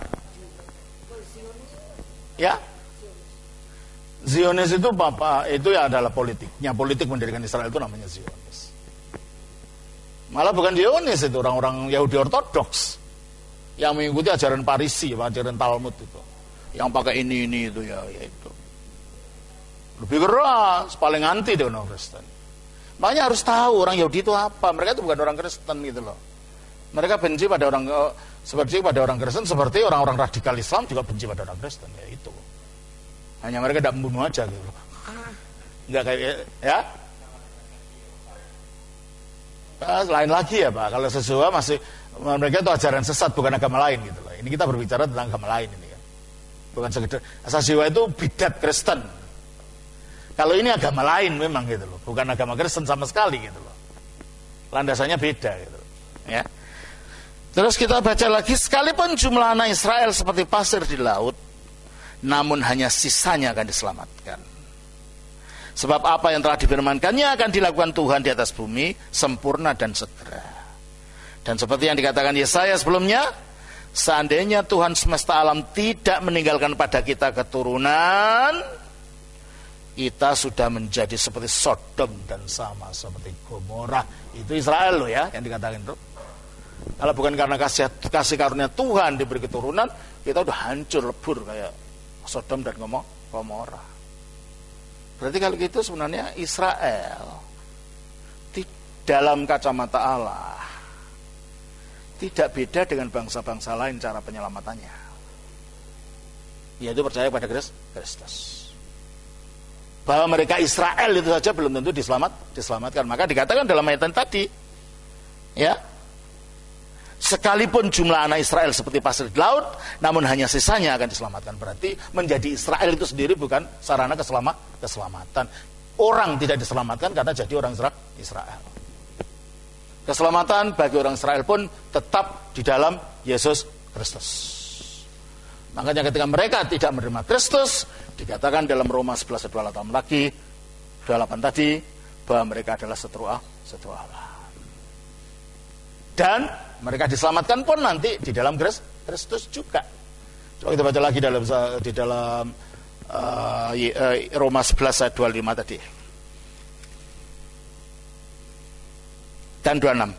Ya? Zionis itu apa? Itu ya adalah politiknya. Politik mendirikan Israel itu namanya Zionis. Malah bukan Zionis itu, orang-orang Yahudi Ortodoks yang mengikuti ajaran Parisi, ajaran Talmud itu. Yang pakai ini ini itu ya, ya itu. Lebih keras, paling anti dengan orang Kristen. Makanya harus tahu orang Yahudi itu apa. Mereka itu bukan orang Kristen gitu loh. Mereka benci pada orang seperti pada orang Kristen, seperti orang-orang radikal Islam juga benci pada orang Kristen, ya itu. Hanya mereka tidak membunuh aja gitu loh. Enggak kayak ya. Nah, lain lagi ya Pak. Kalau sesuatu masih mereka itu ajaran sesat, bukan agama lain gitu loh. Ini kita berbicara tentang agama lain ini kan. Bukan sekedar asal jiwa itu bidat Kristen. Kalau ini agama lain memang gitu loh, bukan agama Kristen sama sekali gitu loh. Landasannya beda gitu loh. Ya. Terus kita baca lagi, sekalipun jumlah anak Israel seperti pasir di laut, namun hanya sisanya akan diselamatkan. Sebab apa yang telah difirmankannya akan dilakukan Tuhan di atas bumi, sempurna dan segera. Dan seperti yang dikatakan Yesaya sebelumnya, seandainya Tuhan semesta alam tidak meninggalkan pada kita keturunan, kita sudah menjadi seperti Sodom dan sama seperti Gomora. Itu Israel loh ya yang dikatakan itu. Kalau bukan karena kasih, kasih karunia Tuhan diberi keturunan, kita udah hancur lebur kayak Sodom dan Gomora. Berarti kalau gitu sebenarnya Israel di dalam kacamata Allah tidak beda dengan bangsa-bangsa lain cara penyelamatannya. Yaitu percaya pada Kristus. Bahwa mereka Israel itu saja belum tentu diselamat, diselamatkan. Maka dikatakan dalam ayat tadi, ya, sekalipun jumlah anak Israel seperti pasir di laut, namun hanya sisanya akan diselamatkan. Berarti menjadi Israel itu sendiri bukan sarana keselama, keselamatan. Orang tidak diselamatkan karena jadi orang Israel. Keselamatan bagi orang Israel pun tetap di dalam Yesus Kristus. Makanya ketika mereka tidak menerima Kristus, dikatakan dalam Roma sebelas dua puluh delapan lagi, dua puluh delapan tadi, bahwa mereka adalah setru Allah. Dan mereka diselamatkan pun nanti di dalam Kristus juga. Coba kita baca lagi dalam di dalam uh, Roma sebelas ayat dua puluh lima tadi. Dan dua puluh enam.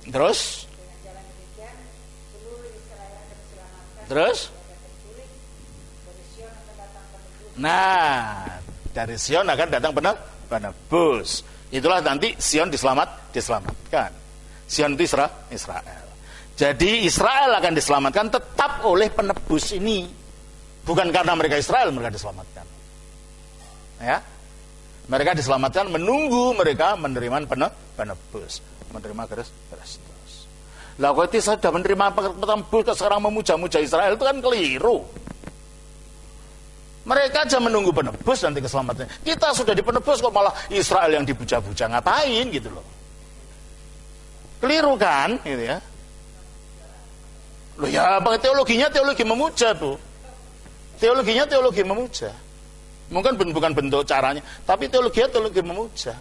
Terus? Dengan jalan demikian, seluruh Israel akan diselamatkan. Terus? Akan tertulis, dari Sion akan datang penebus. Nah, dari Sion akan datang penebus. Itulah nanti Sion diselamat, diselamatkan. Sion itu Israel. Jadi Israel akan diselamatkan tetap oleh penebus ini. Bukan karena mereka Israel mereka diselamatkan. Ya. Mereka diselamatkan menunggu mereka menerima penebus, menerima Kristus. Lah kok itu sudah menerima penebus sekarang memuja-muja Israel itu kan keliru. Mereka aja menunggu penebus nanti keselamatannya. Kita sudah dipenebus kok malah Israel yang dipuja-puja, ngapain gitu loh. Keliru kan gitu ya. Loh ya, apa teologinya teologi memuja tuh. Teologinya teologi memuja. Mungkin bukan bentuk caranya, tapi teologinya teologi memuja.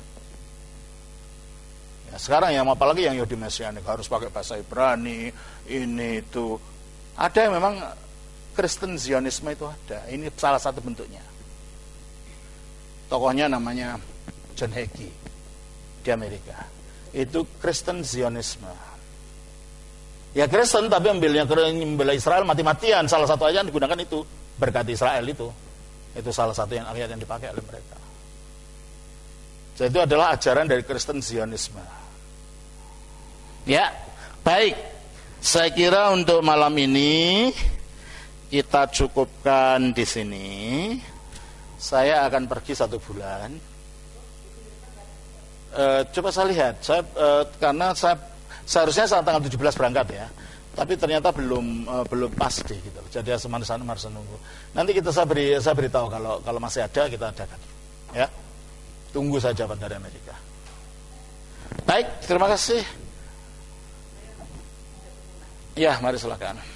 Ya, sekarang yang apalagi yang Yahudi Mesianik harus pakai bahasa Ibrani, ini itu. Ada yang memang Kristen Zionisme itu ada. Ini salah satu bentuknya. Tokohnya namanya John Hagee di Amerika. Itu Kristen Zionisme. Ya Kristen tapi ambilnya membela Israel mati-matian. Salah satu ayat yang digunakan itu berkati Israel itu. Itu salah satu yang ayat yang dipakai oleh mereka. Jadi itu adalah ajaran dari Kristen Zionisme. Ya, baik. Saya kira untuk malam ini kita cukupkan di sini. Saya akan pergi satu bulan. E, coba saya lihat, saya e, karena saya seharusnya saya tanggal tujuh belas berangkat ya, tapi ternyata belum e, belum pasti gitu. Jadi harus sana harus nunggu. Nanti kita saya beri saya beritahu kalau kalau masih ada kita adakan. Ya, tunggu saja jawaban dari Amerika. Baik, terima kasih. Ya, mari silakan.